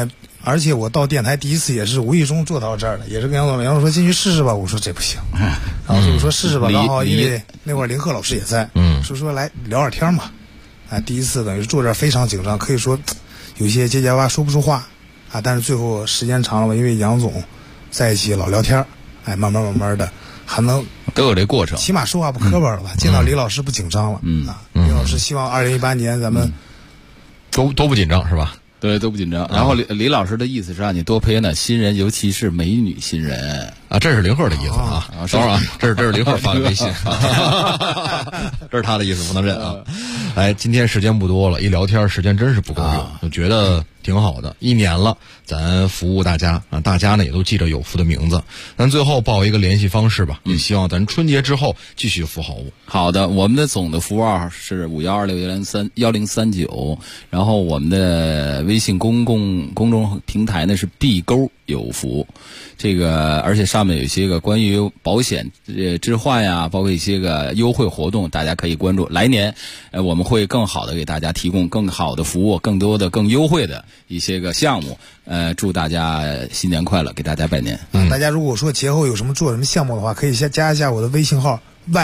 而且我到电台第一次也是无意中坐到这儿的，也是跟杨总说进去试试吧，我说这不行，然后就说试试吧，刚好因为那会儿林鹤老师也在，说来聊点天嘛，第一次等于坐这儿非常紧张，可以说有些结巴说不出话啊，但是最后时间长了吧，因为杨总在一起老聊天，慢慢的还能都有这过程， 起码说话不磕巴了吧，见到李老师不紧张了，李老师希望2018年咱们都不紧张是吧？ 对，都不紧张。然后李老师的意思是让你多培养新人，尤其是美女新人啊，这是林鹤的意思啊。等会儿啊，这是林鹤发的微信，这是他的意思，不能认啊。来，今天时间不多了，一聊天时间真是不够用，我觉得挺好的。1年了，咱服务大家啊，大家呢也都记着有福的名字。咱最后报一个联系方式吧，也希望咱春节之后继续服好物。 好的，我们的总的服务号是51261031039，然后我们的微信公众平台呢是 B 勾有福，这个而且上面有一些个关于保险置换呀，包括一些个优惠活动，大家可以关注。来年我们会更好的给大家提供更好的服务，更多的更优惠的一些个项目。祝大家新年快乐，给大家拜年。 大家如果说节后有什么做什么项目的话，可以先加一下我的微信号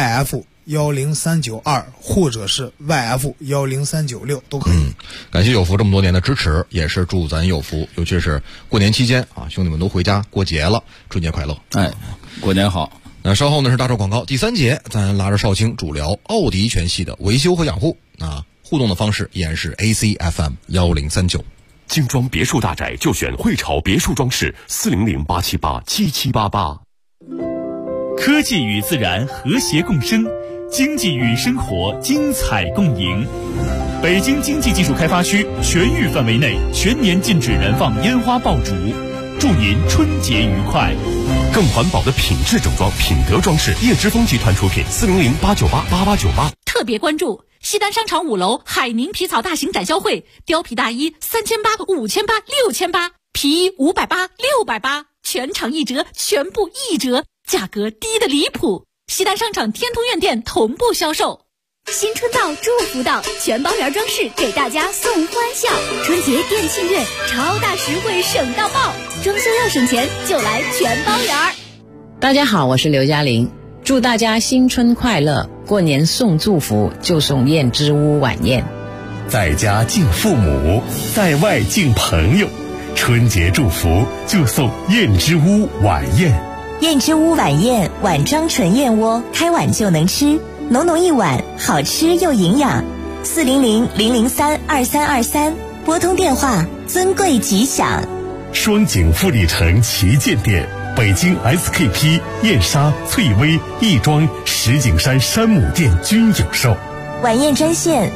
YF10392 或者是 YF10396 都可以。 感谢有福这么多年的支持，也是祝咱有福，尤其是过年期间啊，兄弟们都回家过节了，春节快乐！ 过年好。 那稍后呢是大洲广告，第3节咱拉着少卿主聊奥迪全系的维修和养护。互动的方式依然是 ACFM1039。 精装别墅大宅就选汇潮别墅装饰，400-878-7788。 科技与自然和谐共生，经济与生活精彩共赢。北京经济技术开发区全域范围内全年禁止燃放烟花爆竹，祝您春节愉快。 更环保的品质整装，品德装饰，叶之峰集团出品，400-898-8898。 特别关注西单商场5楼海宁皮草大型展销会，貂皮大衣3800、5800、6800，皮衣580、680，全场1折，全部1折，价格低得离谱。西单商场天通苑店同步销售。 新春到，祝福到，全包圆装饰给大家送欢笑。春节店庆月，超大实惠省到爆，装修要省钱就来全包圆。 大家好，我是刘嘉玲，祝大家新春快乐，过年送祝福就送燕之屋晚宴。 在家敬父母，在外敬朋友，春节祝福就送燕之屋晚宴。 燕之屋晚宴，碗装纯燕窝，开碗就能吃，浓浓一碗，好吃又营养。400-003-2323，拨通电话，尊贵吉祥。 双井富力城旗舰店，北京 SKP、燕莎、翠微、亦庄、石景山山姆店均有售。 晚宴专线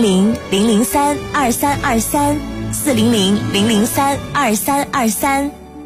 400-003-2323，400-003-2323。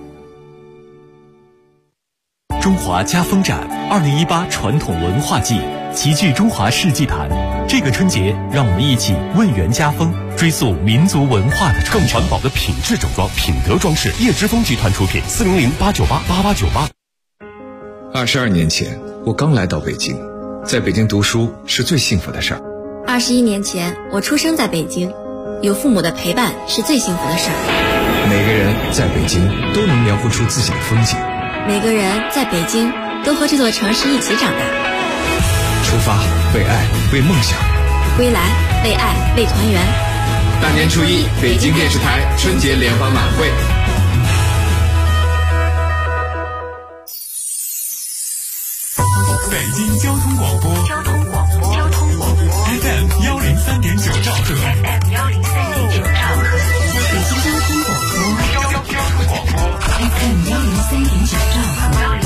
中华家风展2018传统文化季，齐聚中华世纪坛。这个春节，让我们一起问源家风，追溯民族文化的传承。 更环保的品质整装，品德装饰，叶之峰集团出品，400-898-8898。 22年前，我刚来到北京，在北京读书是最幸福的事儿。 21年前，我出生在北京，有父母的陪伴是最幸福的事儿。 每个人在北京都能描绘出自己的风景。 每个人在北京都和这座城市一起长大。 出发，为爱，为梦想； 归来，为爱，为团圆。 大年初一，北京电视台春节联欢晚会。 北京交通广播，FM 103.9兆赫。 北京交通广播，FM 103.9兆赫。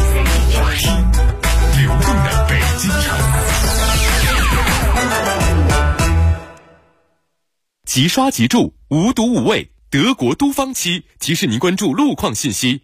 流动的北京城。 即刷即住，无毒无味，德国都方漆提示您关注路况信息。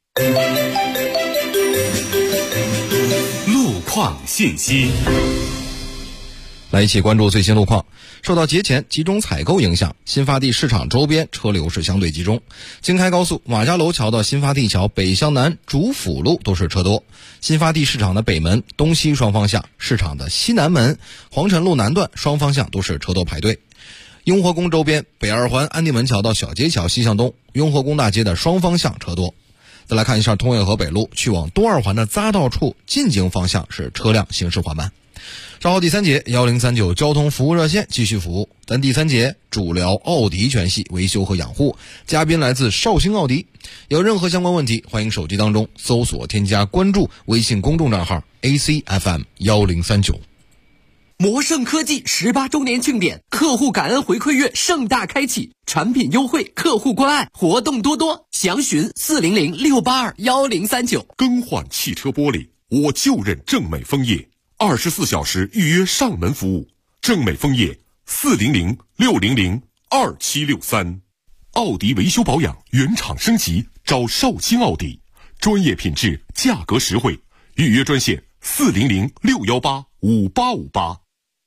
路况信息。 来一起关注最新路况。受到节前集中采购影响，新发地市场周边车流是相对集中。京开高速马家楼桥到新发地桥北向南主辅路都是车多。新发地市场的北门、东西双方向，市场的西南门、黄辰路南段双方向都是车多排队。 雍和宫周边北二环安定门桥到小街桥西向东，雍和宫大街的双方向车多。再来看一下通惠河北路去往东二环的匝道处进京方向是车辆行驶缓慢。稍后第三节1039交通服务热线继续服务，咱第三节主聊奥迪全系维修和养护，嘉宾来自绍兴奥迪。有任何相关问题，欢迎手机当中搜索添加关注微信公众账号 ACFM1039。 魔盛科技18周年庆典，客户感恩回馈月盛大开启，产品优惠，客户关爱，活动多多，详询400-682-1039。 更换汽车玻璃，我就认正美枫叶，24小时预约上门服务。正美枫叶400-600-2763。奥迪维修保养原厂升级，找绍兴奥迪，专业品质，价格实惠。预约专线400-618-5858。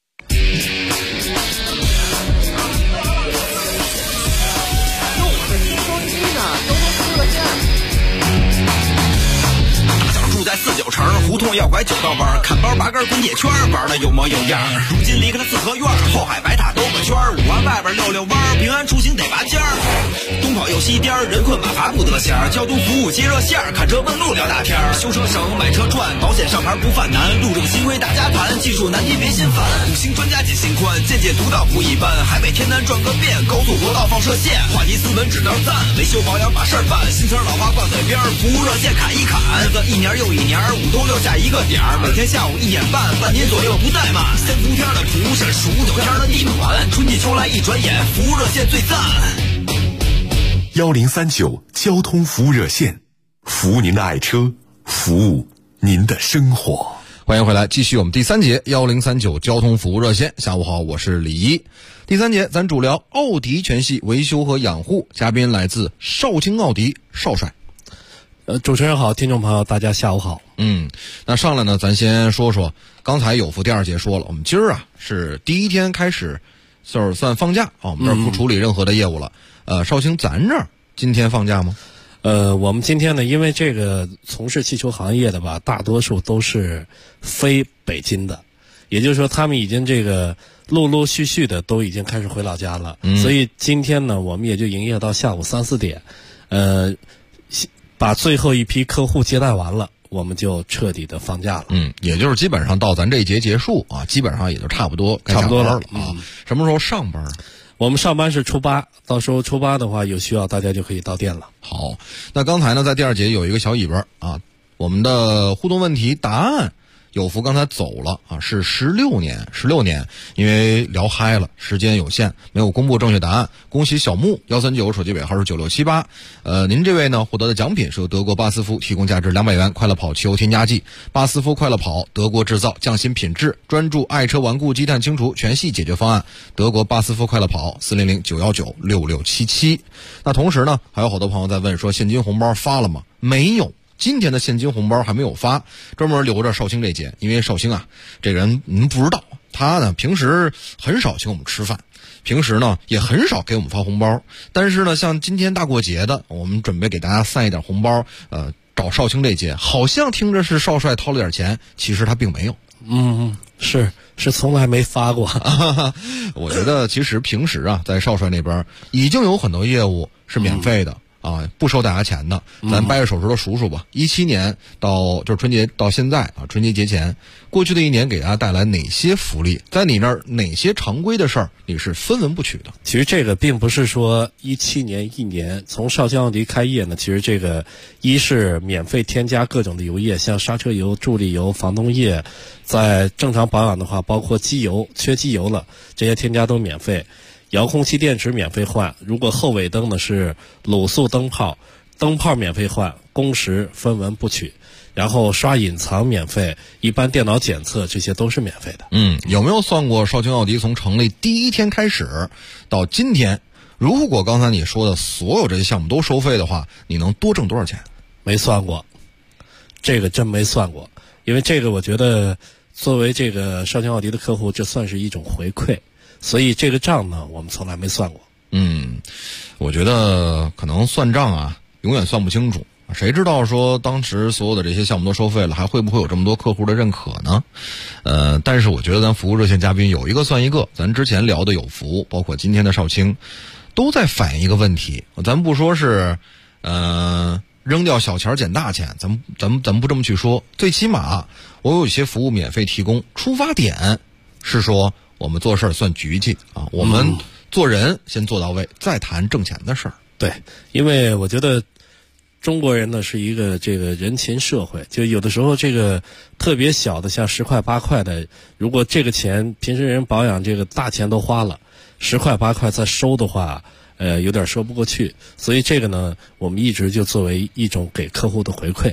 住在49城，胡同要拐9道弯，看包8根滚铁圈，玩的有模有样。如今离开了四合院，后海白塔兜个圈，5环外边溜溜弯，平安出行得拔尖儿。东跑又西颠，人困马乏不得闲，交通服务接热线，看车问路聊大天，修车省买车赚，保险上牌不犯难，路政新规大家谈，技术难题别心烦。5星专家解心宽，见解独到不一般，海北天南转个遍，高速国道放射线，话题斯文只能赞，维修保养把事儿办，新车老花挂嘴边，服务热线砍一砍，日子一年又一年，5通6下一个点儿，每天下午1点半，半年左右不怠慢。3伏天的厨师，15、9天的地暖，春季秋来一转眼，服务热线最赞。 1039交通服务热线，服务您的爱车，服务您的生活。 欢迎回来，继续我们第三节1039交通服务热线。下午好，我是李一。第三节咱主聊奥迪全系维修和养护，嘉宾来自绍兴奥迪邵帅。 主持人好，听众朋友大家下午好。 那上来呢，咱先说说，刚才有福第二节说了，我们今儿啊是第一天开始，就是算放假啊，我们这儿不处理任何的业务了。绍兴咱这儿今天放假吗？ 我们今天呢，因为这个从事汽车行业的吧，大多数都是非北京的，也就是说他们已经这个陆陆续续的都已经开始回老家了，所以今天呢，我们也就营业到下午3、4点，把最后一批客户接待完了，我们就彻底的放假了。 也就是基本上到咱这一节结束啊，基本上也就差不多该下班了啊。什么时候上班？ 我们上班是初8，到时候初8的话有需要大家就可以到店了。 好，那刚才呢在第二节有一个小尾巴啊，我们的互动问题答案有福刚才走了啊，是16年，因为聊嗨了，时间有限，没有公布正确答案。恭喜小木139，手机尾号是9678。您这位呢获得的奖品是由德国巴斯夫提供价值200元快乐跑汽油添加剂。巴斯夫快乐跑，德国制造，匠心品质，专注爱车顽固积碳清除全系解决方案。德国巴斯夫快乐跑，400-919-6677。那同时呢，还有好多朋友在问说，现金红包发了吗？没有。今天的现金红包还没有发，专门留着绍兴这节，因为绍兴啊，这个人您不知道，他呢平时很少请我们吃饭，平时呢也很少给我们发红包，但是呢，像今天大过节的，我们准备给大家散一点红包，找绍兴这节，好像听着是少帅掏了点钱，其实他并没有。 是从来没发过。 我觉得其实平时啊，在少帅那边已经有很多业务是免费的。不收大家钱的，咱掰着手指头数数吧。17年到就是春节到现在啊，春节节前，过去的一年给大家带来哪些福利？在你那儿哪些常规的事儿你是分文不取的？ 其实这个并不是说17年一年，从绍兴奥迪开业呢，其实这个一是免费添加各种的油液，像刹车油、助力油、防冻液，在正常保养的话，包括机油缺机油了，这些添加都免费。遥控器电池免费换，如果后尾灯呢是卤素灯泡免费换，工时分文不取，然后刷隐藏免费，一般电脑检测这些都是免费的。 有没有算过绍兴奥迪从成立第一天开始到今天，如果刚才你说的所有这些项目都收费的话，你能多挣多少钱？ 没算过，这个真没算过，因为这个我觉得作为这个绍兴奥迪的客户，这算是一种回馈。所以这个账呢，我们从来没算过。 我觉得可能算账啊，永远算不清楚。 谁知道说当时所有的这些项目都收费了，还会不会有这么多客户的认可呢？但是我觉得咱服务热线嘉宾有一个算一个，咱之前聊的有福，包括今天的少卿，都在反映一个问题。咱不说是扔掉小钱捡大钱，咱们不这么去说，最起码我有一些服务免费提供，出发点是说我们做事算局气啊，我们做人先做到位，再谈挣钱的事儿。 对，因为我觉得中国人呢是一个这个人情社会，就有的时候这个特别小的像10块8块的，如果这个钱平时人保养这个大钱都花了，10块8块再收的话，有点说不过去，所以这个呢，我们一直就作为一种给客户的回馈。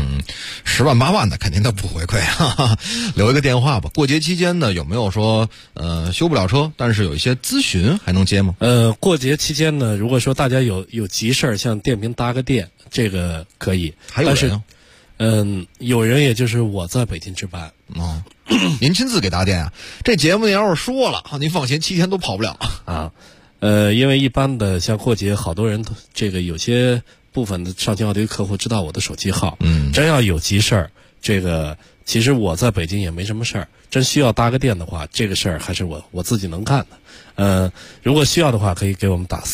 10万8万的肯定都不回馈，哈哈。留一个电话吧。过节期间呢，有没有说修不了车，但是有一些咨询还能接吗？ 过节期间呢，如果说大家有急事儿，像电瓶搭个电，这个可以。 还有人啊？ 有人也就是我在北京值班哦，您亲自给搭电啊？这节目要是说了，您放心，7天都跑不了啊。因为一般的像过节，好多人都这个有些部分的少卿奥迪客户知道我的手机号，真要有急事儿，这个其实我在北京也没什么事儿，真需要搭个电的话，这个事儿还是我自己能干的。如果需要的话，可以给我们打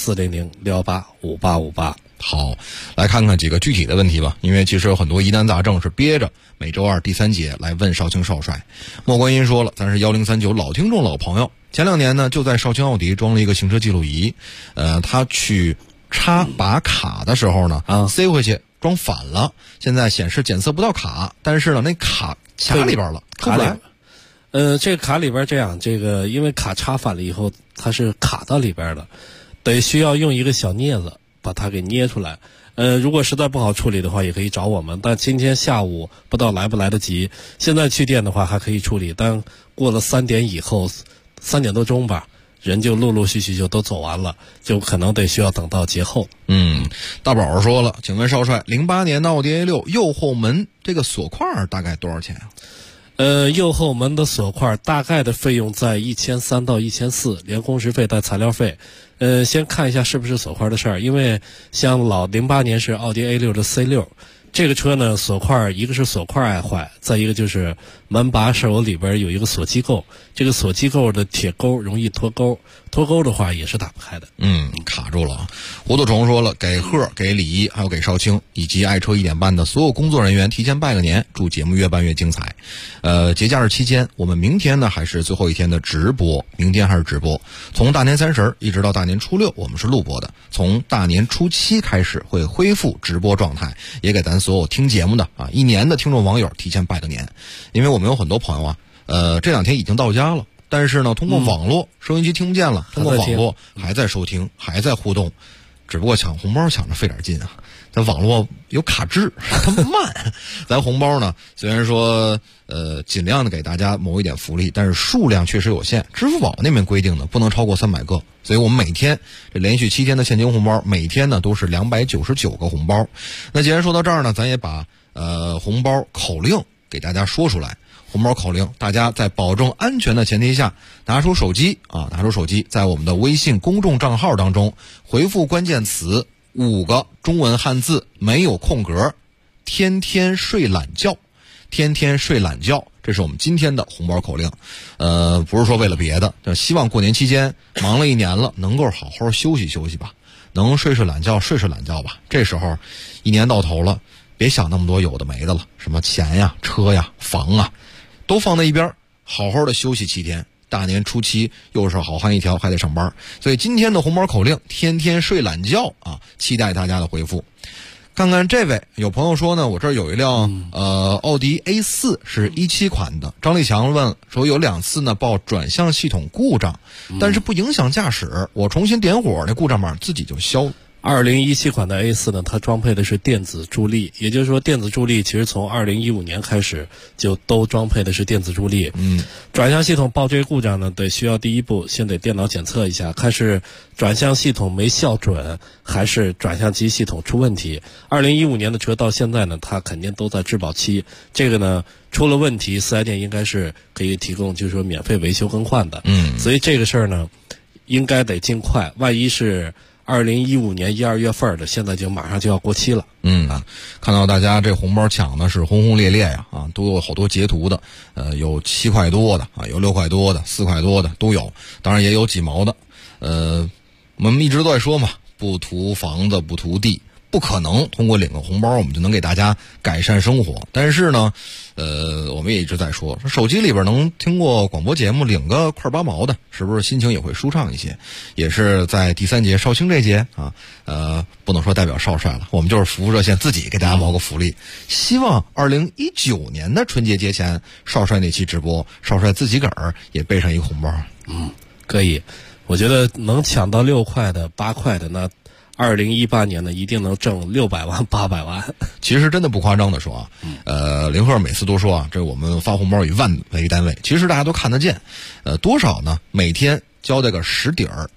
400-618-5858。 好，来看看几个具体的问题吧。因为其实有很多疑难杂症是憋着每周二第3节来问少卿少帅。莫观音说了，咱是1039老听众老朋友，前2年呢就在少卿奥迪装了一个行车记录仪，他去插拔卡的时候呢，塞回去装反了，现在显示检测不到卡，但是呢那卡卡里边了，出不来。 这个卡里边这样，这个因为卡插反了以后，它是卡到里边的，得需要用一个小镊子把它给捏出来。如果实在不好处理的话，也可以找我们，但今天下午不知道来不来得及。现在去店的话还可以处理，但过了3点以后，3点多钟吧，人就陆陆续续就都走完了，就可能得需要等到节后。 大宝说了，请问少帅，08年的奥迪 A6 右后门这个锁块大概多少钱啊？ 右后门的锁块大概的费用在1300到1400，连工时费带材料费。先看一下是不是锁块的事儿，因为像老08年是奥迪 A6 的 C6， 这个车呢锁块一个是锁块爱坏，再一个就是门把手里边有一个锁机构，这个锁机构的铁钩容易脱钩，脱钩的话也是打不开的。 卡住了。胡子虫说了，给贺、给李一还有给少卿以及爱车1点半的所有工作人员提前拜个年，祝节目越办越精彩。节假日期间，我们明天呢还是最后一天的直播，明天还是直播，从大年30一直到大年初6我们是录播的，从大年初7开始会恢复直播状态，也给咱所有听节目的1年的听众网友提前拜个年。因为我们有很多朋友这2天已经到家了，但是呢通过网络收音机听不见了，通过网络还在收听，还在互动，只不过抢红包抢着费点劲啊，咱网络有卡滞，它慢。咱红包呢虽然说尽量的给大家谋一点福利，但是数量确实有限，支付宝那边规定的不能超过300个，所以我们每天这连续7天的现金红包，每天呢都是299个红包。那既然说到这儿呢，咱也把红包口令给大家说出来。红包口令，大家在保证安全的前提下，拿出手机，在我们的微信公众账号当中回复关键词5个中文汉字，没有空格，天天睡懒觉，天天睡懒觉，这是我们今天的红包口令。不是说为了别的，希望过年期间忙了1年了，能够好好休息休息吧，能睡懒觉睡懒觉吧。这时候1年到头了，别想那么多有的没的了，什么钱呀、车呀、房啊，都放在一边，好好的休息7天。大年初7又是好汉一条，还得上班。所以今天的红包口令，天天睡懒觉啊，期待大家的回复。看看这位有朋友说呢，我这儿有一辆奥迪 A4 是17款的。张立强问说，有2次呢报转向系统故障，但是不影响驾驶，我重新点火，那故障码自己就消了。 2017款的 A4 呢，它装配的是电子助力，也就是说电子助力其实从2015年开始就都装配的是电子助力。转向系统报这个故障呢，得需要第一步先得电脑检测一下，看是转向系统没校准还是转向机系统出问题。2015年的车到现在呢，它肯定都在质保期，这个呢出了问题4S店应该是可以提供就是说免费维修更换的。所以这个事儿呢应该得尽快，万一是 2015年1、2月份的，现在就马上就要过期了。 看到大家这红包抢的是轰轰烈烈呀，都有好多截图的，有7块多的有6块多的，4块多的都有，当然也有几毛的。我们一直都在说嘛，不图房子不图地，不可能通过领个红包我们就能给大家改善生活。但是呢我们也一直在说手机里边能听过广播节目领个块8毛的，是不是心情也会舒畅一些？也是在第3节少卿这节不能说代表少帅了，我们就是服务热线自己给大家谋个福利，希望2019年的春节节前少帅那期直播，少帅自己个儿也备上一个红包。 可以，我觉得能抢到6块的8块的，那2018年呢一定能挣600万800万。 其实真的不夸张的说林鹤每次都说这我们发红包以万为单位，其实大家都看得见多少呢？每天交代个10底儿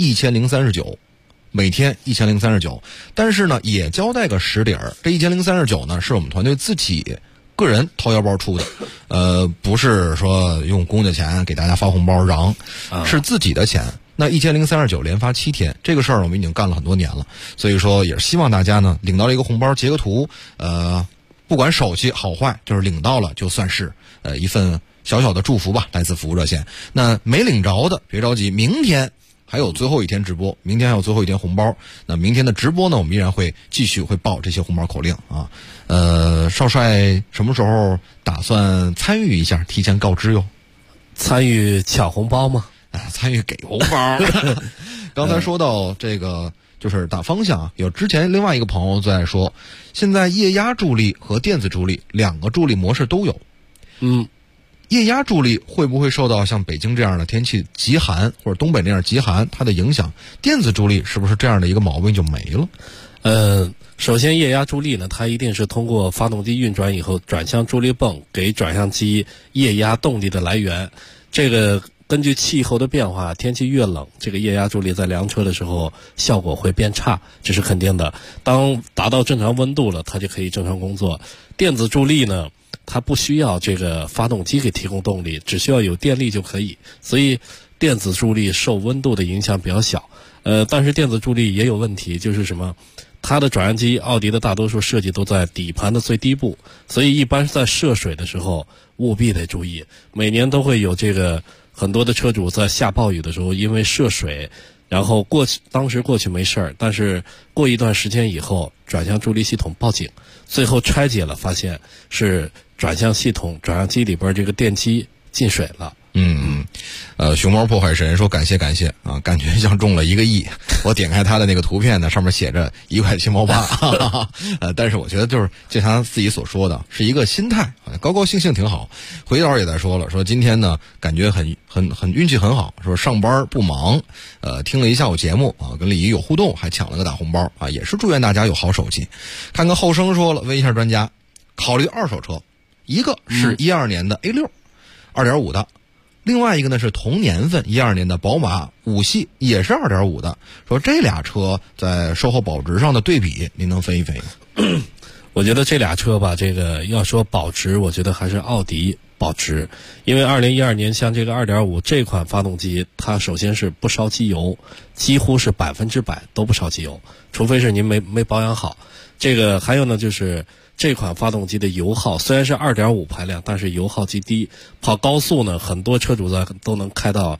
1039，每天1039，但是呢也交代个10底儿，这1039呢是我们团队自己个人掏腰包出的，不是说用公家钱给大家发红包嚷，是自己的钱。那1039连发7天，这个事儿我们已经干了很多年了，所以说也是希望大家呢领到了一个红包截个图，不管手气好坏，就是领到了就算是一份小小的祝福吧，来自服务热线。那没领着的别着急，明天还有最后一天直播，明天还有最后一天红包。那明天的直播呢，我们依然会继续会报这些红包口令啊。少帅什么时候打算参与一下？提前告知哟。 参与抢红包吗？ 参与给红包。刚才说到这个就是打方向有之前另外一个朋友在说，现在液压助力和电子助力2个助力模式都有。液压助力会不会受到像北京这样的天气极寒，或者东北那样极寒它的影响？电子助力是不是这样的一个毛病就没了？ 首先液压助力呢，它一定是通过发动机运转以后转向助力泵，给转向机液压动力的来源。这个根据气候的变化，天气越冷，这个液压助力在凉车的时候效果会变差，这是肯定的。当达到正常温度了，它就可以正常工作。电子助力呢，它不需要这个发动机给提供动力，只需要有电力就可以，所以电子助力受温度的影响比较小。但是电子助力也有问题，就是什么？它的转向机，奥迪的大多数设计都在底盘的最低部，所以一般在涉水的时候务必得注意。每年都会有这个很多的车主在下暴雨的时候因为涉水，然后当时过去没事儿，但是过一段时间以后转向助力系统报警，最后拆解了，发现是转向系统转向机里边这个电机进水了。 熊猫破坏神说感谢啊，感觉像中了1个亿。我点开他的那个图片呢，上面写着1块7毛8。但是我觉得就像他自己所说的，是一个心态，高高兴兴挺好。回导也在说了，说今天呢感觉很运气很好，说上班不忙，听了一下午节目啊，跟李姨有互动，还抢了个大红包啊，也是祝愿大家有好手气。看看后生说了，问一下专家，考虑2手车，一个是12年的 A6 2.5 的。另外一个呢是同年份12年的宝马5系，也是2.5的。说这俩车在售后保值上的对比，您能分一分吗？ 我觉得这俩车吧，这个要说保值，我觉得还是奥迪保值，因为2012年像这个2.5这款发动机，它首先是不烧机油，几乎是100%都不烧机油，除非是您没保养好。这个还有呢，就是这款发动机的油耗虽然是2.5排量，但是油耗极低，跑高速呢，很多车主都能开到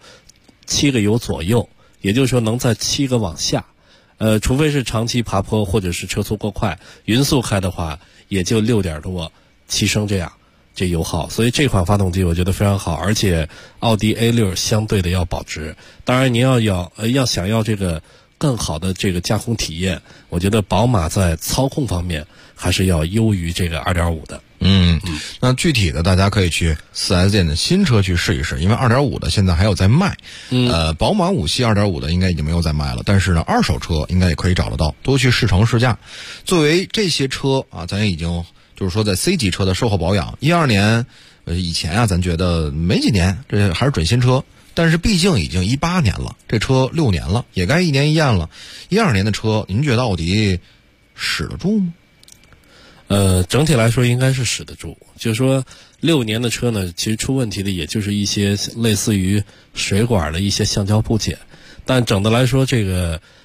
7个油左右，也就是说能在7个往下。除非是长期爬坡或者是车速过快，匀速开的话也就6点多7升这样这油耗，所以这款发动机我觉得非常好，而且奥迪 A6 相对的要保值。当然您要想要这个更好的这个驾控体验，我觉得宝马在操控方面还是要优于这个2.5的。 那具体的大家可以去 4S 店的新车去试一试，因为2.5的现在还有在卖。宝马5系2.5的应该已经没有在卖了，但是呢二手车应该也可以找得到，多去试乘试驾。作为这些车啊，咱已经就是说在 C 级车的售后保养，12年以前啊咱觉得没几年，这还是准新车，但是毕竟已经18年了，这车6年了，也该1年1验了。12年的车，您觉得奥迪使得住吗？ 整体来说应该是使得住，就是说6年的车呢，其实出问题的也就是一些类似于水管的一些橡胶部件，但整的来说，这个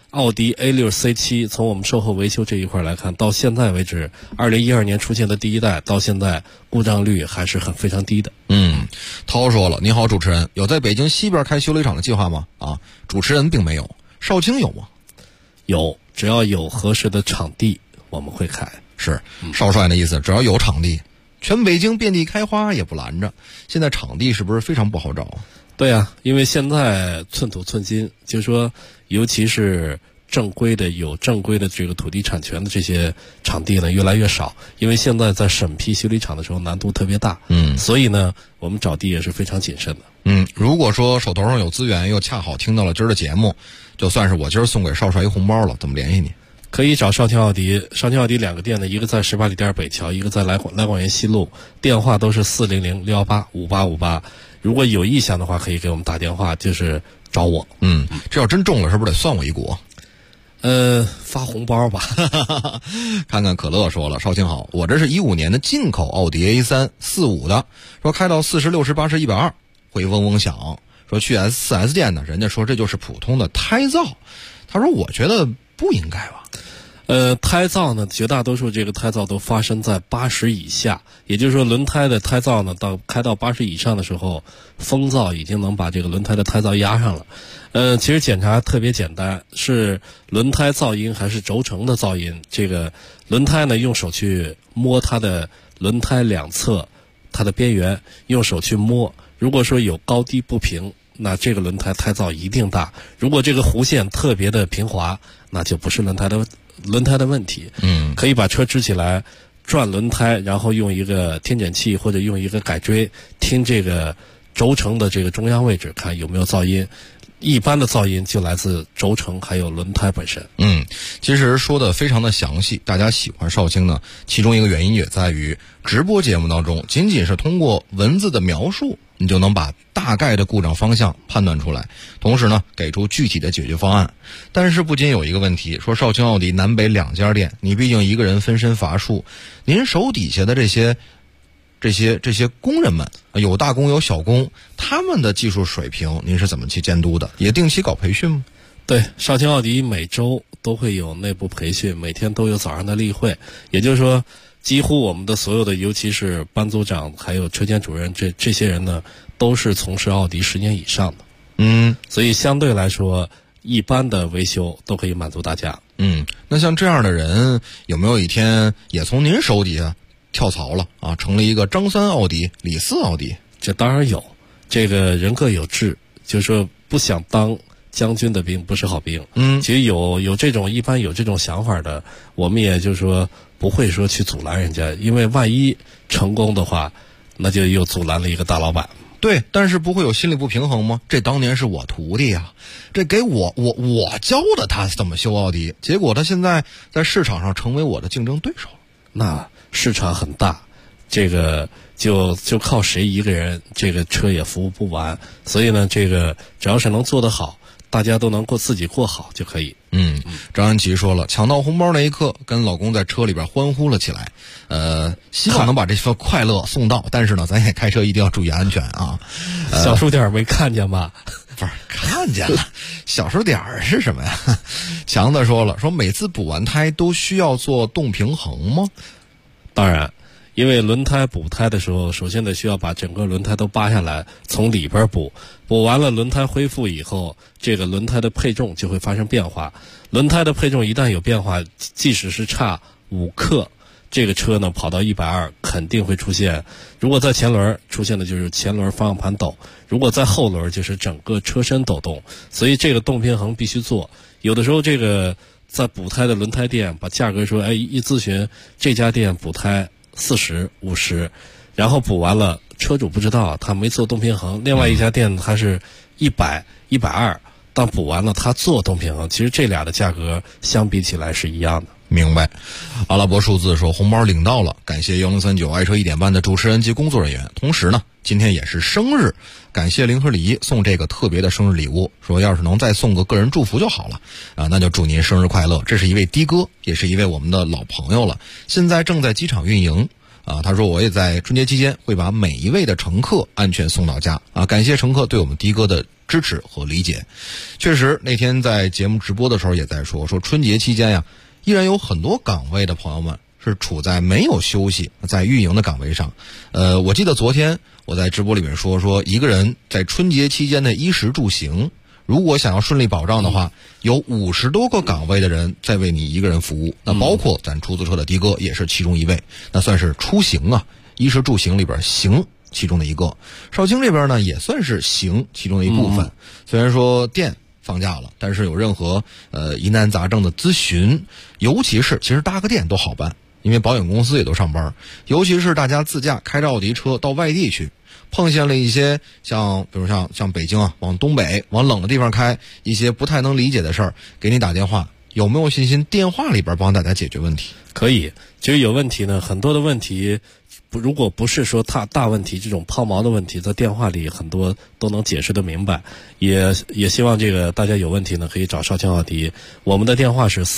奥迪 A6C7 从我们售后维修这一块来看，到现在为止，2012年出现的第一代，到现在故障率还是非常低的。 涛说了，你好，主持人，有在北京西边开修理厂的计划吗？主持人并没有，少卿有吗？ 有，只要有合适的场地，我们会开。 是，少帅的意思，只要有场地，全北京遍地开花也不拦着。现在场地是不是非常不好找啊？ 对啊，因为现在寸土寸金，就是说，尤其是有正规的这个土地产权的这些场地呢，越来越少。因为现在在审批修理厂的时候难度特别大，所以呢，我们找地也是非常谨慎的。 如果说手头上有资源，又恰好听到了今儿的节目，就算是我今儿送给少帅一红包了，怎么联系你？ 可以找少卿奥迪2个店呢，一个在18里店北桥，一个在来广园西路，电话都是400-618-5858。如果有意向的话，可以给我们打电话，就是找我。 这要真中了，是不是得算我一股？ 发红包吧。 看看可乐说了，少卿好，我这是15年的进口奥迪 A3 45的，说开到40、60、80、120会嗡嗡响，说去 4S 店呢，人家说这就是普通的胎噪，他说我觉得不应该吧。 胎噪呢，绝大多数这个胎噪都发生在80以下，也就是说轮胎的胎噪呢，开到80以上的时候，风噪已经能把这个轮胎的胎噪压上了。其实检查特别简单，是轮胎噪音还是轴承的噪音。这个轮胎呢，用手去摸它的轮胎两侧它的边缘，用手去摸，如果说有高低不平，那这个轮胎胎噪一定大。如果这个弧线特别的平滑，那就不是轮胎的问题。可以把车支起来，转轮胎，然后用一个听诊器或者用一个改锥听这个轴承的这个中央位置，看有没有噪音。一般的噪音就来自轴承还有轮胎本身。 其实说的非常的详细，大家喜欢少卿呢，其中一个原因也在于直播节目当中，仅仅是通过文字的描述，你就能把大概的故障方向判断出来，同时呢给出具体的解决方案。但是不仅有一个问题，说少卿奥迪南北2家店，你毕竟一个人分身乏术，您手底下的这些工人们，有大工有小工，他们的技术水平您是怎么去监督的？也定期搞培训吗？ 对，少卿奥迪每周都会有内部培训，每天都有早上的例会，也就是说几乎我们的所有的，尤其是班组长还有车间主任这些人呢，都是从事奥迪10年以上的。所以相对来说，一般的维修都可以满足大家。 那像这样的人，有没有一天也从您手底下跳槽了啊，成了一个张3奥迪、李4奥迪？ 这当然有，这个人各有志，就是说不想当将军的兵不是好兵。其实有这种一般有这种想法的，我们也就是说不会说去阻拦人家，因为万一成功的话，那就又阻拦了一个大老板。 对，但是不会有心理不平衡吗？这当年是我徒弟啊，这给我教的他怎么修奥迪，结果他现在在市场上成为我的竞争对手。 那市场很大，这个就靠谁一个人，这个车也服务不完。所以呢，这个只要是能做得好，大家都能自己过好就可以。 张安琪说了，抢到红包那一刻，跟老公在车里边欢呼了起来。希望能把这份快乐送到，但是呢，咱也开车一定要注意安全啊。 小数点没看见吧？ 不是看见了，小数点是什么呀？强子说了，说每次补完胎都需要做动平衡吗？ 当然，因为轮胎补胎的时候，首先得需要把整个轮胎都扒下来，从里边补完了，轮胎恢复以后，这个轮胎的配重就会发生变化。轮胎的配重一旦有变化，即使是差5克，这个车呢跑到120肯定会出现。如果在前轮出现的就是前轮方向盘抖，如果在后轮就是整个车身抖动，所以这个动平衡必须做。有的时候这个在补胎的轮胎店把价格说，一咨询这家店补胎40、50，然后补完了车主不知道，他没做动平衡。另外一家店他是100、120，但补完了他做动平衡，其实这俩的价格相比起来是一样的。 明白。阿拉伯数字说红包领到了，感谢1039爱车1点半的主持人及工作人员。同时呢，今天也是生日，感谢林和礼送这个特别的生日礼物，说要是能再送个个人祝福就好了啊，那就祝您生日快乐。这是一位的哥，也是一位我们的老朋友了，现在正在机场运营啊。他说我也在春节期间会把每一位的乘客安全送到家啊，感谢乘客对我们的哥的支持和理解。确实，那天在节目直播的时候也在说春节期间呀，依然有很多岗位的朋友们是处在没有休息，在运营的岗位上。我记得昨天我在直播里面说一个人在春节期间的衣食住行，如果想要顺利保障的话，有50多个岗位的人在为你一个人服务。那包括咱出租车的的哥也是其中一位，那算是出行啊，衣食住行里边行其中的一个。少卿这边呢也算是行其中的一部分。虽然说店放假了，但是有任何疑难杂症的咨询，尤其是其实搭个店都好办，因为保险公司也都上班，尤其是大家自驾开着奥迪车到外地去，碰见了一些比如像北京啊，往东北往冷的地方开，一些不太能理解的事儿，给你打电话，有没有信心电话里边帮大家解决问题？ 可以，其实有问题呢，很多的问题如果不是说大问题，这种抛锚的问题，在电话里很多都能解释得明白。也希望这个大家有问题呢，可以找少卿奥迪，我们的电话是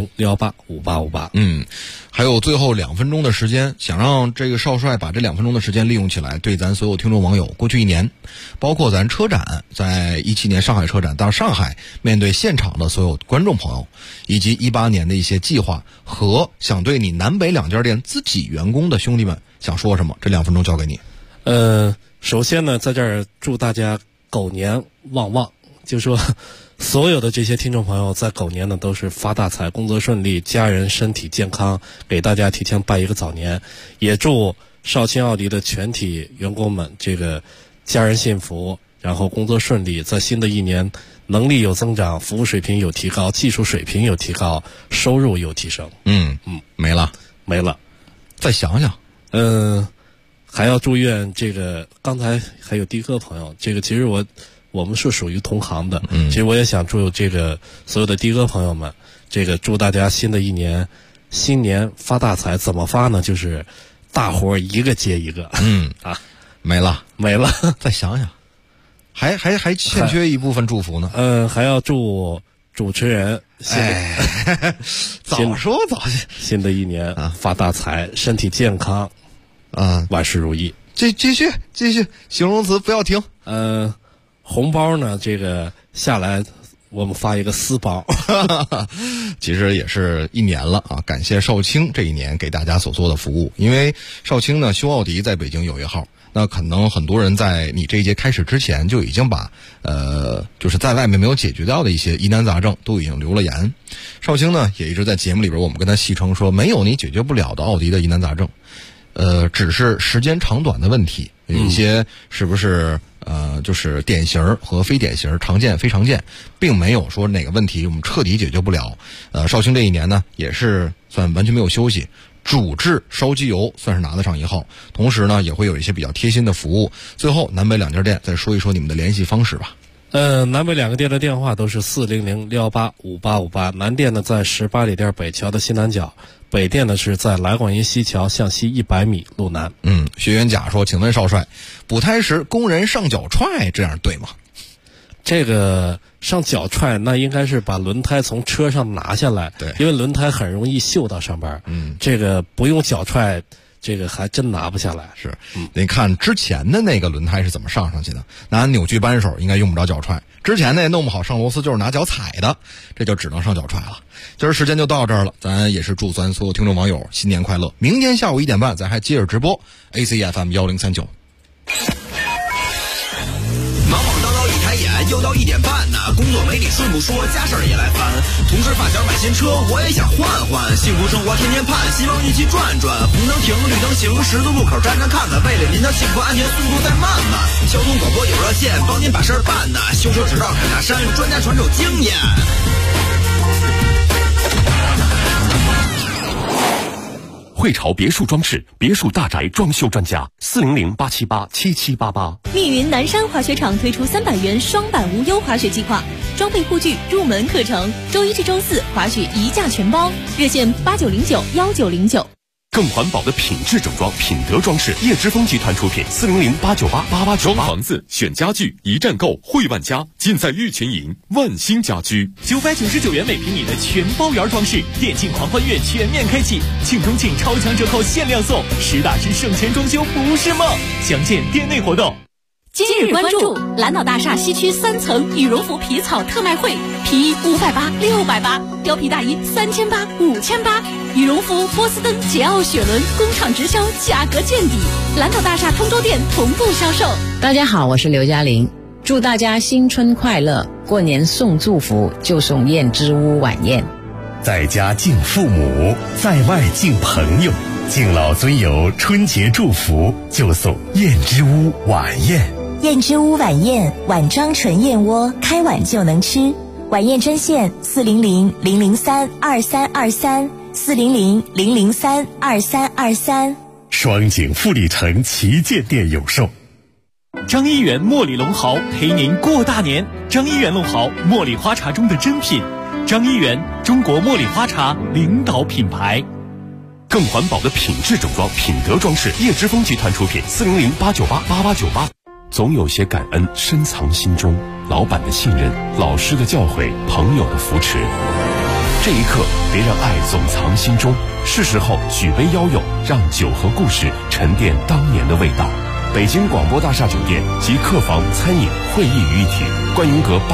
400-118-5858。 还有最后2分钟的时间，想让这个少帅把这2分钟的时间利用起来，对咱所有听众网友，过去1年，包括咱车展，在17年上海车展到上海，面对现场的所有观众朋友，以及18年的一些计划和想对你南北2家店自己员工的兄弟们想说什么，这2分钟交给你。 首先呢，在这儿祝大家狗年旺旺，就说所有的这些听众朋友在狗年呢都是发大财，工作顺利，家人身体健康，给大家提前拜一个早年。也祝少卿奥迪的全体员工们这个家人幸福，然后工作顺利，在新的一年能力有增长，服务水平有提高，技术水平有提高，收入有提升。 没了，再想想。 还要祝愿这个刚才还有的哥朋友，这个其实我们是属于同行的，其实我也想祝这个所有的的哥朋友们，这个祝大家新的一年新年发大财。怎么发呢？就是大活一个接一个。 没了，再想想，还欠缺一部分祝福呢。 还要祝主持人早说早新的一年发大财，身体健康，万事如意。 继续，形容词不要停。 红包呢，这个下来我们发一个私包。 其实也是1年了啊，感谢少卿这1年给大家所做的服务。因为少卿呢修奥迪在北京有一号，那可能很多人在你这一届开始之前就已经把就是在外面没有解决掉的一些疑难杂症都已经留了言。少卿呢也一直在节目里边我们跟他戏称说，没有你解决不了的奥迪的疑难杂症，只是时间长短的问题，有一些是不是就是典型和非典型，常见非常见，并没有说哪个问题我们彻底解决不了。少卿这1年呢也是算完全没有休息，主治烧机油算是拿得上1号，同时呢也会有一些比较贴心的服务。最后南北2家店再说一说你们的联系方式吧。 南北2个店的电话都是400-118-5858，南店呢在18里店北桥的西南角，北店呢是在来广营西桥向西100米路南。 学员甲说，请问少帅，补胎时工人上脚踹这样对吗？ 这个上脚踹那应该是把轮胎从车上拿下来， 对， 因为轮胎很容易锈到上边。这个不用脚踹，这个还真拿不下来。 是，你看之前的那个轮胎是怎么上去的？拿扭矩扳手应该用不着脚踹，之前那弄不好上螺丝就是拿脚踩的，这就只能上脚踹了。今儿时间就到这儿了，咱也是祝咱所有听众网友新年快乐。明天下午1点半咱还接着直播 ACFM 1039。 忙忙叨叨一抬眼，又到1点半呢。工作没你顺不说，家事儿也来烦。同事发小买新车，我也想换换。幸福生活天天盼，希望一起转转。红灯停，绿灯行，十字路口站站看看。为了您的幸福安全，速度再慢慢。交通广播有热线，帮您把事儿办呢。修车指导砍大山，专家传授经验。 汇潮别墅装饰，别墅大宅装修专家，400-878-7788。 密云南山滑雪场推出300元双板无忧滑雪计划，装备护具、入门课程，周1至周4滑雪1价全包，热线89091909。 更环保的品质整装，品德装饰，叶之峰集团出品，400-898-8898。装房子、选家具，一站购，汇万家，尽在玉泉营万兴家居。 999元每平米的全包圆装饰，电竞狂欢月全面开启，庆中庆超强折扣限量送，实打实省钱装修不是梦。详见店内活动。 今日关注蓝岛大厦西区3层羽绒服皮草特卖会，皮衣580、680，貂皮大衣3800、5800，羽绒服波司登、捷奥、雪伦工厂直销，价格见底。蓝岛大厦通州店同步销售。 大家好，我是刘嘉玲，祝大家新春快乐！过年送祝福就送燕之屋晚宴， 在家敬父母，在外敬朋友，敬老尊友春节祝福就送燕之屋晚宴。 燕之屋晚宴，碗装纯燕窝，开碗就能吃。晚宴专线400-003-2323，400-003-2323。 双井富力城旗舰店有售。 张一元茉莉龙毫陪您过大年。张一元龙毫，茉莉花茶中的珍品。张一元，中国茉莉花茶领导品牌。 更环保的品质整装，品德装饰，叶之峰集团出品，400-898-8898。总有些感恩深藏心中，老板的信任，老师的教诲，朋友的扶持。这一刻，别让爱总藏心中，是时候举杯邀友，让酒和故事沉淀当年的味道。北京广播大厦酒店及客房、餐饮、会议于一体，观云阁